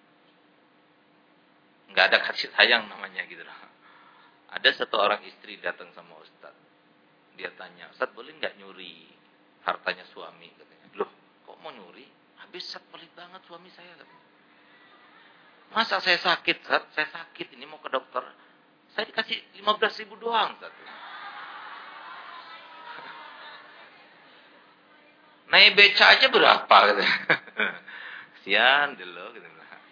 nggak ada kasih sayang namanya gitu. Ada satu orang istri datang sama Ustaz. Dia tanya, Ustaz boleh nggak nyuri hartanya suami? Katanya. Loh, kok mau nyuri? Habis Ustaz pelit banget suami saya. Katanya. Masa saya sakit, Ustaz? Saya sakit, ini mau ke dokter. Saya dikasih 15.000 doang, Ustaz. Naik beca aja berapa? Gitu. Sian dulu. Gitu.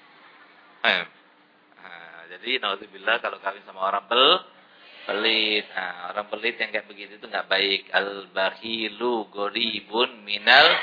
Jadi, naudzubillah kalau kawin sama orang pelit. Nah, orang pelit yang kayak begitu itu nggak baik. Al-bakhilu goribun minal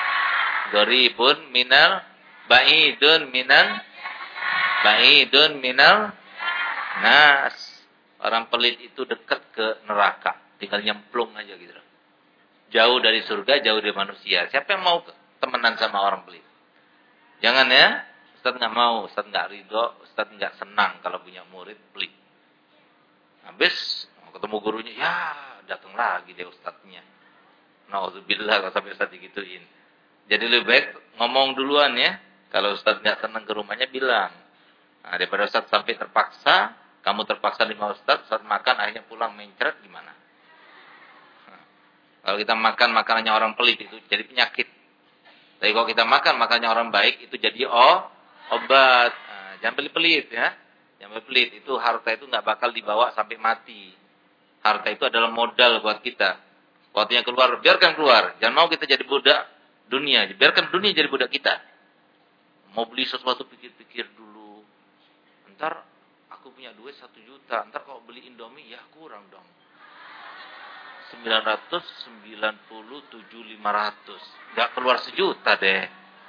ba'idun minal nas. Orang pelit itu dekat ke neraka. Tinggal nyemplung aja gitu. Jauh dari surga, jauh dari manusia. Siapa yang mau temenan sama orang pelit? Jangan ya. Ustaz nggak mau, Ustaz nggak ridho, Ustaz nggak senang kalau punya murid pelit. Habis ketemu gurunya, ya datang lagi deh ustadznya. Nauzubillah kalau sampai Ustaz digituin. Jadi lebih baik ngomong duluan ya. Kalau Ustaz nggak senang ke rumahnya bilang. Nah, daripada Ustaz sampai terpaksa, kamu terpaksa di rumah Ustaz makan akhirnya pulang mencret gimana? Kalau kita makan makanannya orang pelit itu jadi penyakit. Tapi kalau kita makan makanannya orang baik itu jadi obat. Nah, jangan pelit-pelit ya. Jangan pelit. Itu harta itu nggak bakal dibawa sampai mati. Harta itu adalah modal buat kita. Waktunya keluar, biarkan keluar. Jangan mau kita jadi budak dunia. Biarkan dunia jadi budak kita. Mau beli sesuatu pikir-pikir dulu. Ntar aku punya duit 1 juta. Ntar kalau beli Indomie ya kurang dong. 997.500. Nggak keluar 1 juta deh.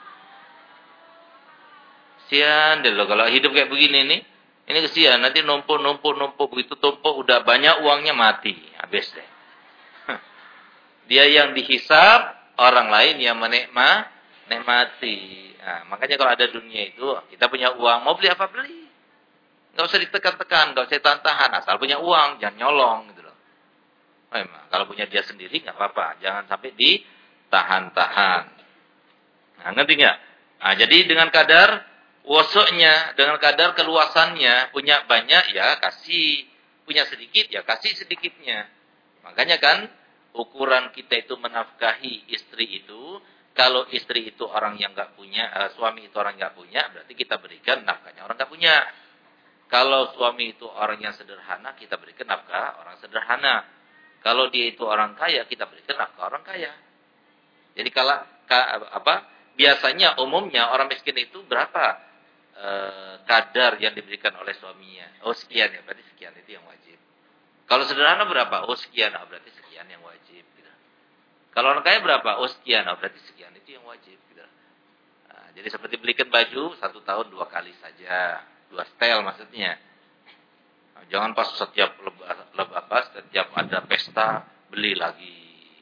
Sian deh loh kalau hidup kayak begini nih. Ini kesian, nanti numpuk. Begitu tumpuk, udah banyak uangnya mati. Habis deh. Dia yang dihisap, orang lain yang menikmati. Nah, makanya kalau ada dunia itu, kita punya uang, mau beli apa beli. Nggak usah ditekan-tekan, nggak usah tahan-tahan. Asal punya uang, jangan nyolong. Gitu loh. Kalau punya dia sendiri, nggak apa-apa. Jangan sampai ditahan-tahan. Nah, ngerti nggak? Nah, jadi dengan kadar wosoknya, dengan kadar keluasannya, punya banyak ya kasih, punya sedikit ya kasih sedikitnya. Makanya kan ukuran kita itu menafkahi istri itu, kalau istri itu orang yang nggak punya, suami itu orang nggak punya, berarti kita berikan nafkahnya orang nggak punya. Kalau suami itu orang yang sederhana, kita berikan nafkah orang sederhana. Kalau dia itu orang kaya, kita berikan nafkah orang kaya. Jadi kalau biasanya umumnya orang miskin itu berapa? Kadar yang diberikan oleh suaminya. Oh sekian ya, berarti sekian itu yang wajib. Kalau sederhana berapa? Oh sekian, berarti sekian yang wajib. Gitu. Kalau orang kaya berapa? Oh sekian, berarti sekian itu yang wajib. Gitu. Nah, jadi seperti belikan baju 1 tahun 2 kali saja, 2 setel maksudnya. Nah, jangan pas setiap setiap ada pesta beli lagi.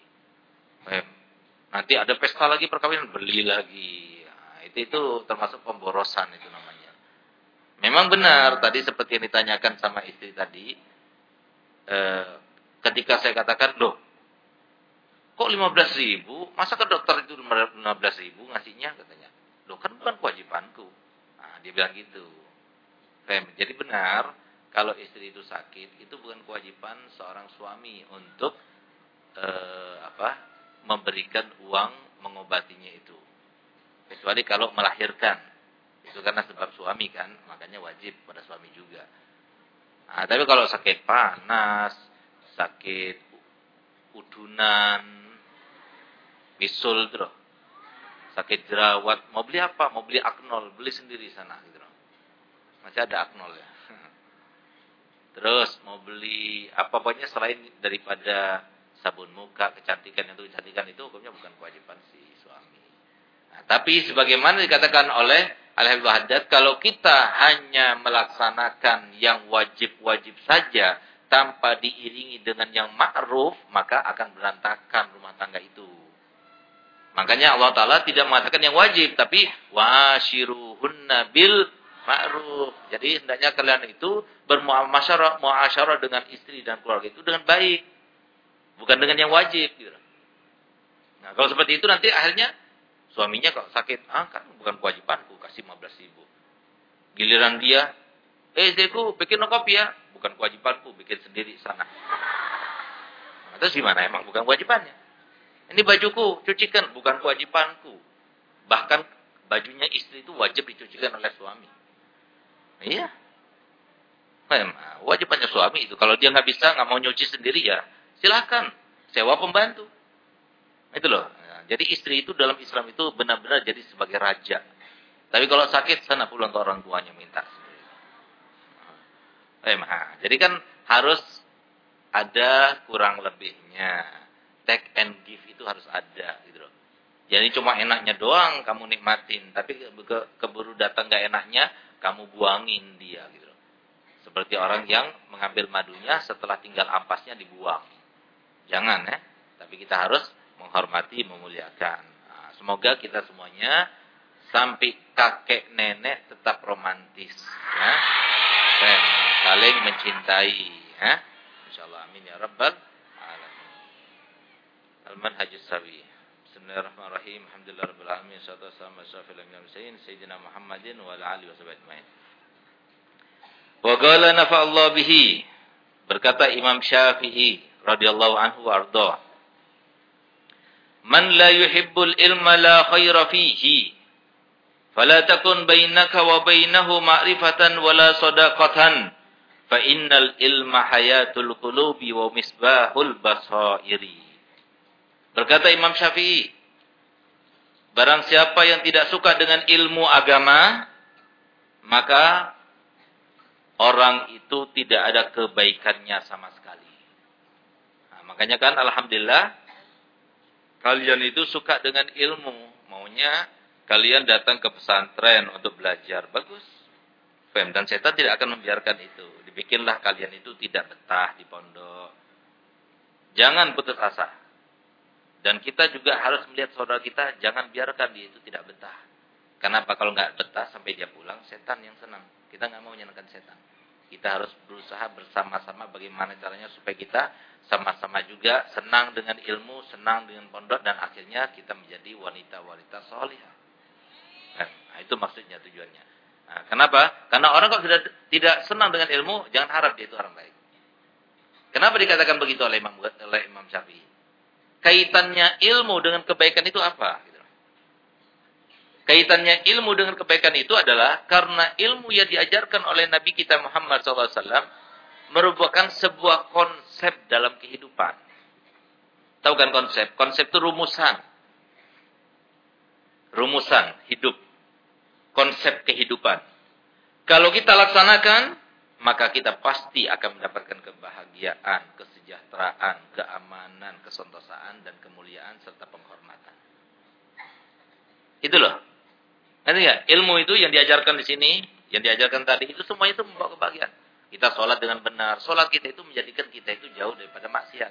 Nanti ada pesta lagi perkawinan beli lagi. Nah, itu termasuk pemborosan itu namanya. Memang benar tadi seperti yang ditanyakan sama istri tadi. Ketika saya katakan, loh, kok 15.000? Masa ke dokter itu 15.000 ngasihnya katanya? Loh kan bukan kewajibanku. Nah, dia bilang gitu. Jadi benar kalau istri itu sakit itu bukan kewajiban seorang suami untuk memberikan uang mengobatinya itu. Kecuali kalau melahirkan. Itu karena sebab suami kan, makanya wajib pada suami juga. Nah, tapi kalau sakit panas, sakit udunan, bisul gitu loh. Sakit jerawat, mau beli apa? Mau beli Aknol, beli sendiri sana gitu loh. Masih ada Aknol ya. Terus mau beli apa pokoknya selain daripada sabun muka, kecantikan itu hukumnya bukan kewajiban si suami. Nah, tapi sebagaimana dikatakan oleh Al-Habib Haddad, kalau kita hanya melaksanakan yang wajib-wajib saja tanpa diiringi dengan yang ma'ruf, maka akan berantakan rumah tangga itu. Makanya Allah Ta'ala tidak mengatakan yang wajib, tapi washiruhunna bil ma'ruf. Jadi hendaknya kalian itu bermuasyarah dengan istri dan keluarga itu dengan baik. Bukan dengan yang wajib. Gitu. Nah, kalau seperti itu nanti akhirnya suaminya kalau sakit, kan bukan kewajibanku, kasih 15.000. Giliran dia, istriku bikin kopi ya, bukan kewajibanku, bikin sendiri sana. Nah, terus gimana? Emang bukan kewajibannya. Ini bajuku, cucikan, bukan kewajibanku. Bahkan bajunya istri itu wajib dicucikan oleh suami. Iya. Wajibannya suami itu. Kalau dia nggak bisa, nggak mau nyuci sendiri ya, silakan sewa pembantu. Itu loh. Nah, jadi istri itu dalam Islam itu benar-benar jadi sebagai raja. Tapi kalau sakit, sana pulang ke orang tuanya minta. Jadi kan harus ada kurang lebihnya. Take and give itu harus ada gitu loh. Jadi cuma enaknya doang kamu nikmatin, tapi keburu datang gak enaknya, kamu buangin dia gitu loh. Seperti orang yang mengambil madunya setelah tinggal ampasnya dibuang. Jangan ya. Tapi kita harus menghormati, memuliakan. Nah, semoga kita semuanya sampai kakek nenek tetap romantis ya. Dan saling mencintai ya. Insyaallah amin ya rabbal alamin. Al-manhajus sawi. Bismillahirrahmanirrahim. Alhamdulillahirabbil alamin. Wassalatu wassalamu ala asyrafil anbiya'i sayyidina Muhammadin wa ala alihi washabihi ajmain. Wa qala nafa'allahu bihi. Berkata Imam Syafi'i radhiyallahu anhu warda. Man la yuhibbul ilma la khaira fihi. Fala takun bainaka wa bainahu ma'rifatan wala sadaqatan. Fa innal ilma hayatul qulubi wa misbahul basairi. Berkata Imam Syafi'i, barang siapa yang tidak suka dengan ilmu agama, maka orang itu tidak ada kebaikannya sama sekali. Nah, makanya kan alhamdulillah kalian itu suka dengan ilmu, maunya kalian datang ke pesantren untuk belajar. Bagus. Dan setan tidak akan membiarkan itu. Dibikinlah kalian itu tidak betah di pondok. Jangan putus asa. Dan kita juga harus melihat saudara kita, jangan biarkan dia itu tidak betah. Kenapa? Kalau nggak betah sampai dia pulang, setan yang senang. Kita nggak mau menyenangkan setan. Kita harus berusaha bersama-sama bagaimana caranya supaya kita sama-sama juga senang dengan ilmu, senang dengan pondok, dan akhirnya kita menjadi wanita-wanita salihah. Nah, itu maksudnya, tujuannya. Nah, kenapa? Karena orang kalau tidak senang dengan ilmu, jangan harap dia itu orang baik. Kenapa dikatakan begitu oleh Imam Syafi'i? Kaitannya ilmu dengan kebaikan itu apa? Kaitannya ilmu dengan kebaikan itu adalah karena ilmu yang diajarkan oleh Nabi kita Muhammad SAW merupakan sebuah konsep dalam kehidupan. Tahu kan konsep? Konsep itu rumusan. Rumusan hidup. Konsep kehidupan. Kalau kita laksanakan, maka kita pasti akan mendapatkan kebahagiaan, kesejahteraan, keamanan, kesentosaan, dan kemuliaan, serta penghormatan. Itu loh. Nanti ya, ilmu itu yang diajarkan di sini, yang diajarkan tadi, itu semua itu membawa kebahagiaan. Kita sholat dengan benar. Sholat kita itu menjadikan kita itu jauh daripada maksiat.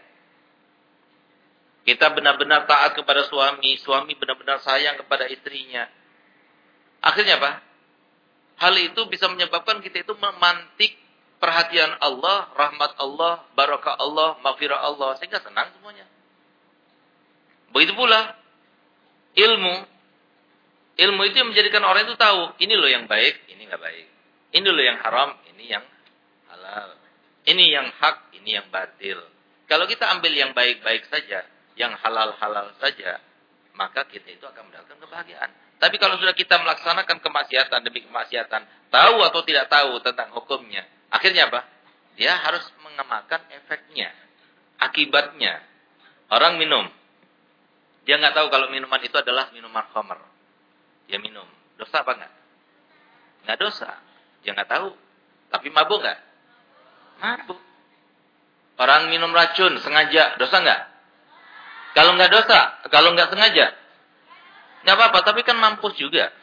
Kita benar-benar taat kepada suami, suami benar-benar sayang kepada istrinya. Akhirnya apa? Hal itu bisa menyebabkan kita itu memantik perhatian Allah, rahmat Allah, barakah Allah, maghfirah Allah, sehingga senang semuanya. Begitu pula ilmu. Ilmu itu yang menjadikan orang itu tahu, ini loh yang baik, ini enggak baik. Ini loh yang haram, ini yang halal. Ini yang hak, ini yang batil. Kalau kita ambil yang baik-baik saja, yang halal-halal saja, maka kita itu akan mendapatkan kebahagiaan. Tapi kalau sudah kita melaksanakan kemaksiatan demi kemaksiatan, tahu atau tidak tahu tentang hukumnya, akhirnya apa? Dia harus mengamalkan efeknya, akibatnya. Orang minum, dia nggak tahu kalau minuman itu adalah minuman khamr. Dia minum, dosa apa nggak? Nggak dosa, dia nggak tahu. Tapi mabuk nggak? Mabuk. Orang minum racun sengaja, dosa nggak? Kalau nggak dosa, kalau nggak sengaja, nggak apa-apa. Tapi kan mampus juga.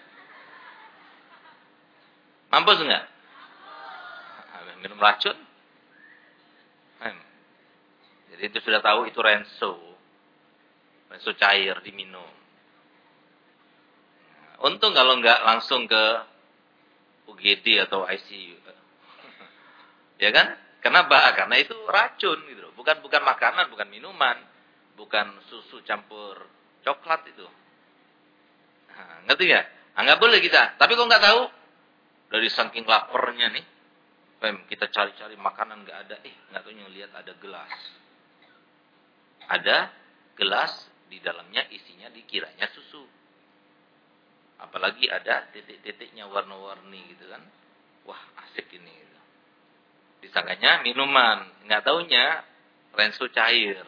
Mampus nggak? Minum racun. Jadi itu sudah tahu itu renso. Renso cair diminum. Untung kalau nggak langsung ke UGD atau ICU. Ya kan? Kenapa? Karena itu racun gitu loh. Bukan makanan, bukan minuman, bukan susu campur coklat itu. Nah, ngerti nggak? Nggak boleh kita. Tapi kok nggak tahu? Dari saking laparnya nih, kita cari-cari makanan nggak ada. Nggak tahu yang lihat ada gelas. Ada gelas di dalamnya isinya dikiranya susu. Apalagi ada titik-titiknya warna-warni gitu kan. wah asik ini. Disangkanya minuman, nggak taunya rensu cair.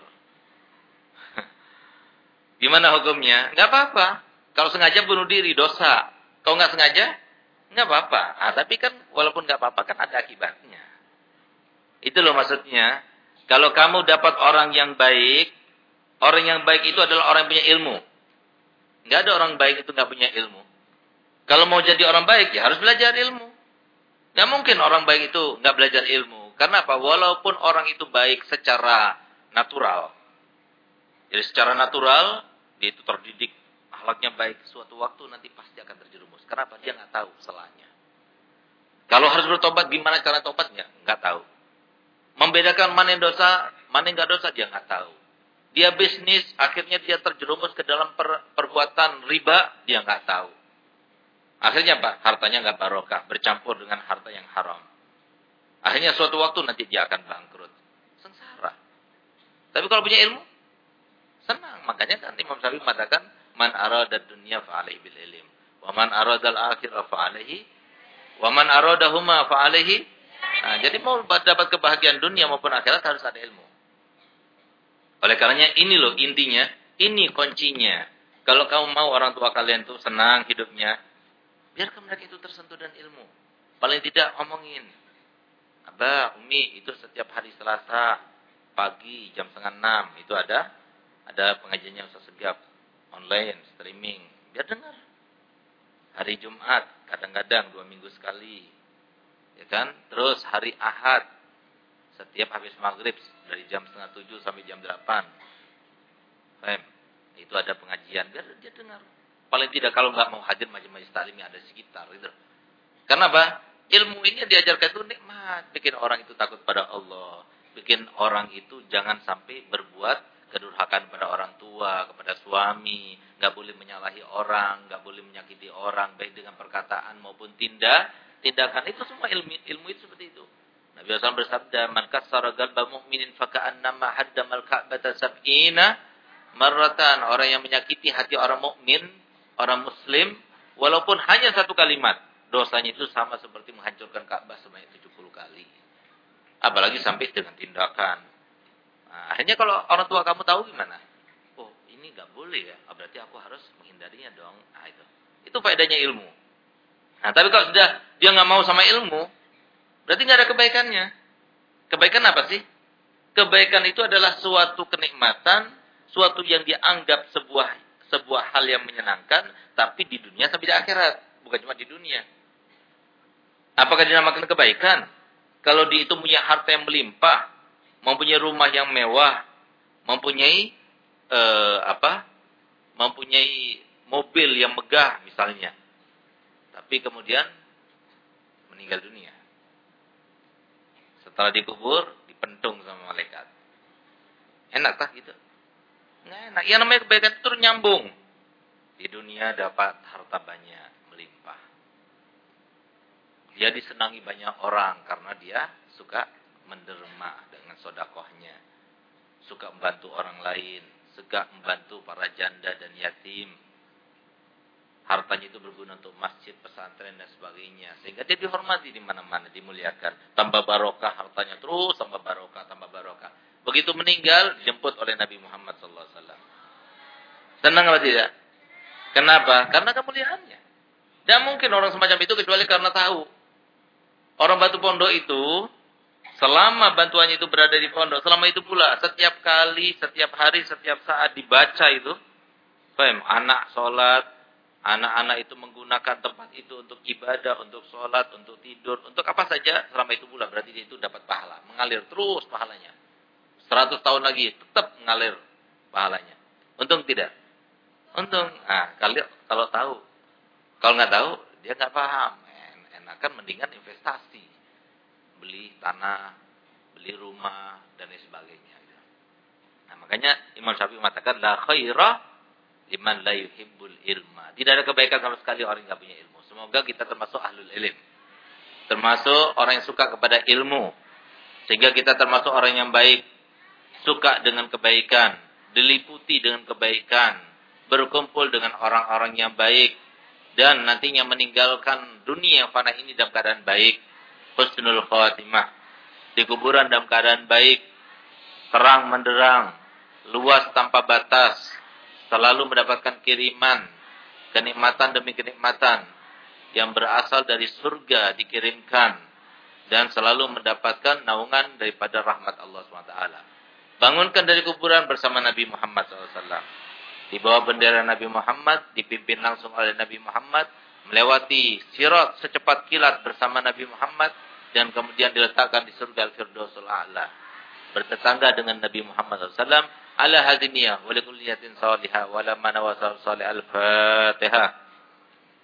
Gimana hukumnya? Nggak apa-apa. Kalau sengaja bunuh diri, dosa. Kalau nggak sengaja, nggak apa-apa. Tapi kan walaupun nggak apa-apa kan ada akibatnya. Itu loh maksudnya. Kalau kamu dapat orang yang baik itu adalah orang yang punya ilmu. Nggak ada orang baik itu nggak punya ilmu. Kalau mau jadi orang baik, ya harus belajar ilmu. Nggak mungkin orang baik itu nggak belajar ilmu. Karena apa? Walaupun orang itu baik secara natural. Jadi secara natural, dia itu terdidik, akhlaknya baik. Suatu waktu nanti pasti akan terjerumus. Kenapa? Dia nggak tahu salahnya. Kalau harus bertobat, gimana cara tobatnya? Nggak tahu. Membedakan mana yang dosa, mana yang nggak dosa, dia nggak tahu. Dia bisnis, akhirnya dia terjerumus ke dalam perbuatan riba, dia nggak tahu. Akhirnya apa? Hartanya nggak barokah, bercampur dengan harta yang haram. Akhirnya suatu waktu nanti dia akan bangkrut. Sengsara. Tapi kalau punya ilmu, senang. Makanya kan Imam Syafi'i mengatakan, man arada dunya fa'alaihi bil ilm, wa man arada al-akhirah fa'alaihi, wa man aradahuma fa'alaihi. Nah, jadi mau dapat kebahagiaan dunia maupun akhirat harus ada ilmu. Oleh karenanya ini loh intinya, ini kuncinya. Kalau kamu mau orang tua kalian tuh senang hidupnya, biarkan mereka itu tersentuh dengan ilmu. Paling tidak omongin. Abah, Umi, itu setiap hari Selasa pagi jam 5:30 itu ada pengajiannya Ustaz Segap online streaming. Biar dengar. Hari Jumat kadang-kadang 2 minggu sekali. Ya kan? Terus hari Ahad setiap habis maghrib dari jam 6:30 sampai jam 8. Itu ada pengajian. Biar dia dengar. Paling tidak kalau nggak mau hadir majelis taklim yang ada di sekitar gitu. Karena apa? Ilmu ini diajarkan itu nikmat, bikin orang itu takut pada Allah, bikin orang itu jangan sampai berbuat kedurhakaan pada orang tua, kepada suami, nggak boleh menyalahi orang, nggak boleh menyakiti orang baik dengan perkataan maupun tindakan. Itu semua ilmu itu seperti itu. Nabi SAW bersabda, "Man kassara qalba mu'minin faka'annama haddamal ka'bata sab'ina marratan." Orang yang menyakiti hati orang mukmin, orang muslim, walaupun hanya satu kalimat, dosanya itu sama seperti menghancurkan Ka'bah sebanyak 70 kali. Apalagi sampai dengan tindakan. Nah, akhirnya kalau orang tua kamu tahu gimana? Oh, ini nggak boleh ya. Berarti aku harus menghindarinya dong. Nah, itu faedahnya ilmu. Nah, tapi kalau sudah dia nggak mau sama ilmu, berarti nggak ada kebaikannya. Kebaikan apa sih? Kebaikan itu adalah suatu kenikmatan, suatu yang dianggap sebuah hal yang menyenangkan, tapi di dunia sampai di akhirat, bukan cuma di dunia. Apakah dinamakan kebaikan? Kalau dia itu punya harta yang melimpah, mempunyai rumah yang mewah, mempunyai mempunyai mobil yang megah misalnya, tapi kemudian meninggal dunia. Setelah dikubur, dipentung sama malaikat. Enak tak gitu? Nggak enak. Yang namanya kebaikan itu terus nyambung. Di dunia dapat harta banyak, melimpah. Dia disenangi banyak orang karena dia suka menderma dengan sodakohnya. Suka membantu orang lain. Suka membantu para janda dan yatim. Hartanya itu berguna untuk masjid, pesantren, dan sebagainya. Sehingga dia dihormati di mana-mana, dimuliakan. Tambah barokah hartanya terus, tambah barokah, tambah barokah. Begitu meninggal, dijemput oleh Nabi Muhammad SAW. Senang atau tidak? Kenapa? Karena kemuliaannya. Tidak mungkin orang semacam itu kecuali karena tahu. Orang batu pondok itu, selama bantuannya itu berada di pondok, selama itu pula, setiap kali, setiap hari, setiap saat dibaca itu, anak sholat, anak-anak itu menggunakan tempat itu untuk ibadah, untuk sholat, untuk tidur, untuk apa saja, selama itu pula, berarti dia itu dapat pahala. Mengalir terus pahalanya. 100 tahun lagi, tetap mengalir pahalanya. Untung tidak? Untung. Nah, kalau tahu. Kalau nggak tahu, dia nggak paham. Enakan mendingan investasi. Beli tanah, beli rumah, dan lain sebagainya. Nah, makanya Imam Syafi'i mengatakan, la khaira liman la yuhibbul ilma. Tidak ada kebaikan sama sekali orang yang nggak punya ilmu. Semoga kita termasuk ahlul ilm. Termasuk orang yang suka kepada ilmu. Sehingga kita termasuk orang yang baik. Suka dengan kebaikan. Diliputi dengan kebaikan. Berkumpul dengan orang-orang yang baik. Dan nantinya meninggalkan dunia yang fana ini dalam keadaan baik. husnul khatimah. Di kuburan dalam keadaan baik, terang menderang, luas tanpa batas, selalu mendapatkan kiriman, kenikmatan demi kenikmatan yang berasal dari surga dikirimkan, dan selalu mendapatkan naungan daripada rahmat Allah SWT. Bangunkan dari kuburan bersama Nabi Muhammad SAW. Di bawah bendera Nabi Muhammad, dipimpin langsung oleh Nabi Muhammad, melewati sirat secepat kilat bersama Nabi Muhammad, dan kemudian diletakkan di surga Al-Firdausul A'la. Bertetangga dengan Nabi Muhammad SAW. Ala hadiniyah, wa likulliyatin salihah, wa lamana wa salih al-Fatihah.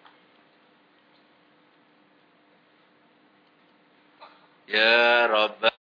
Ya Rabbah.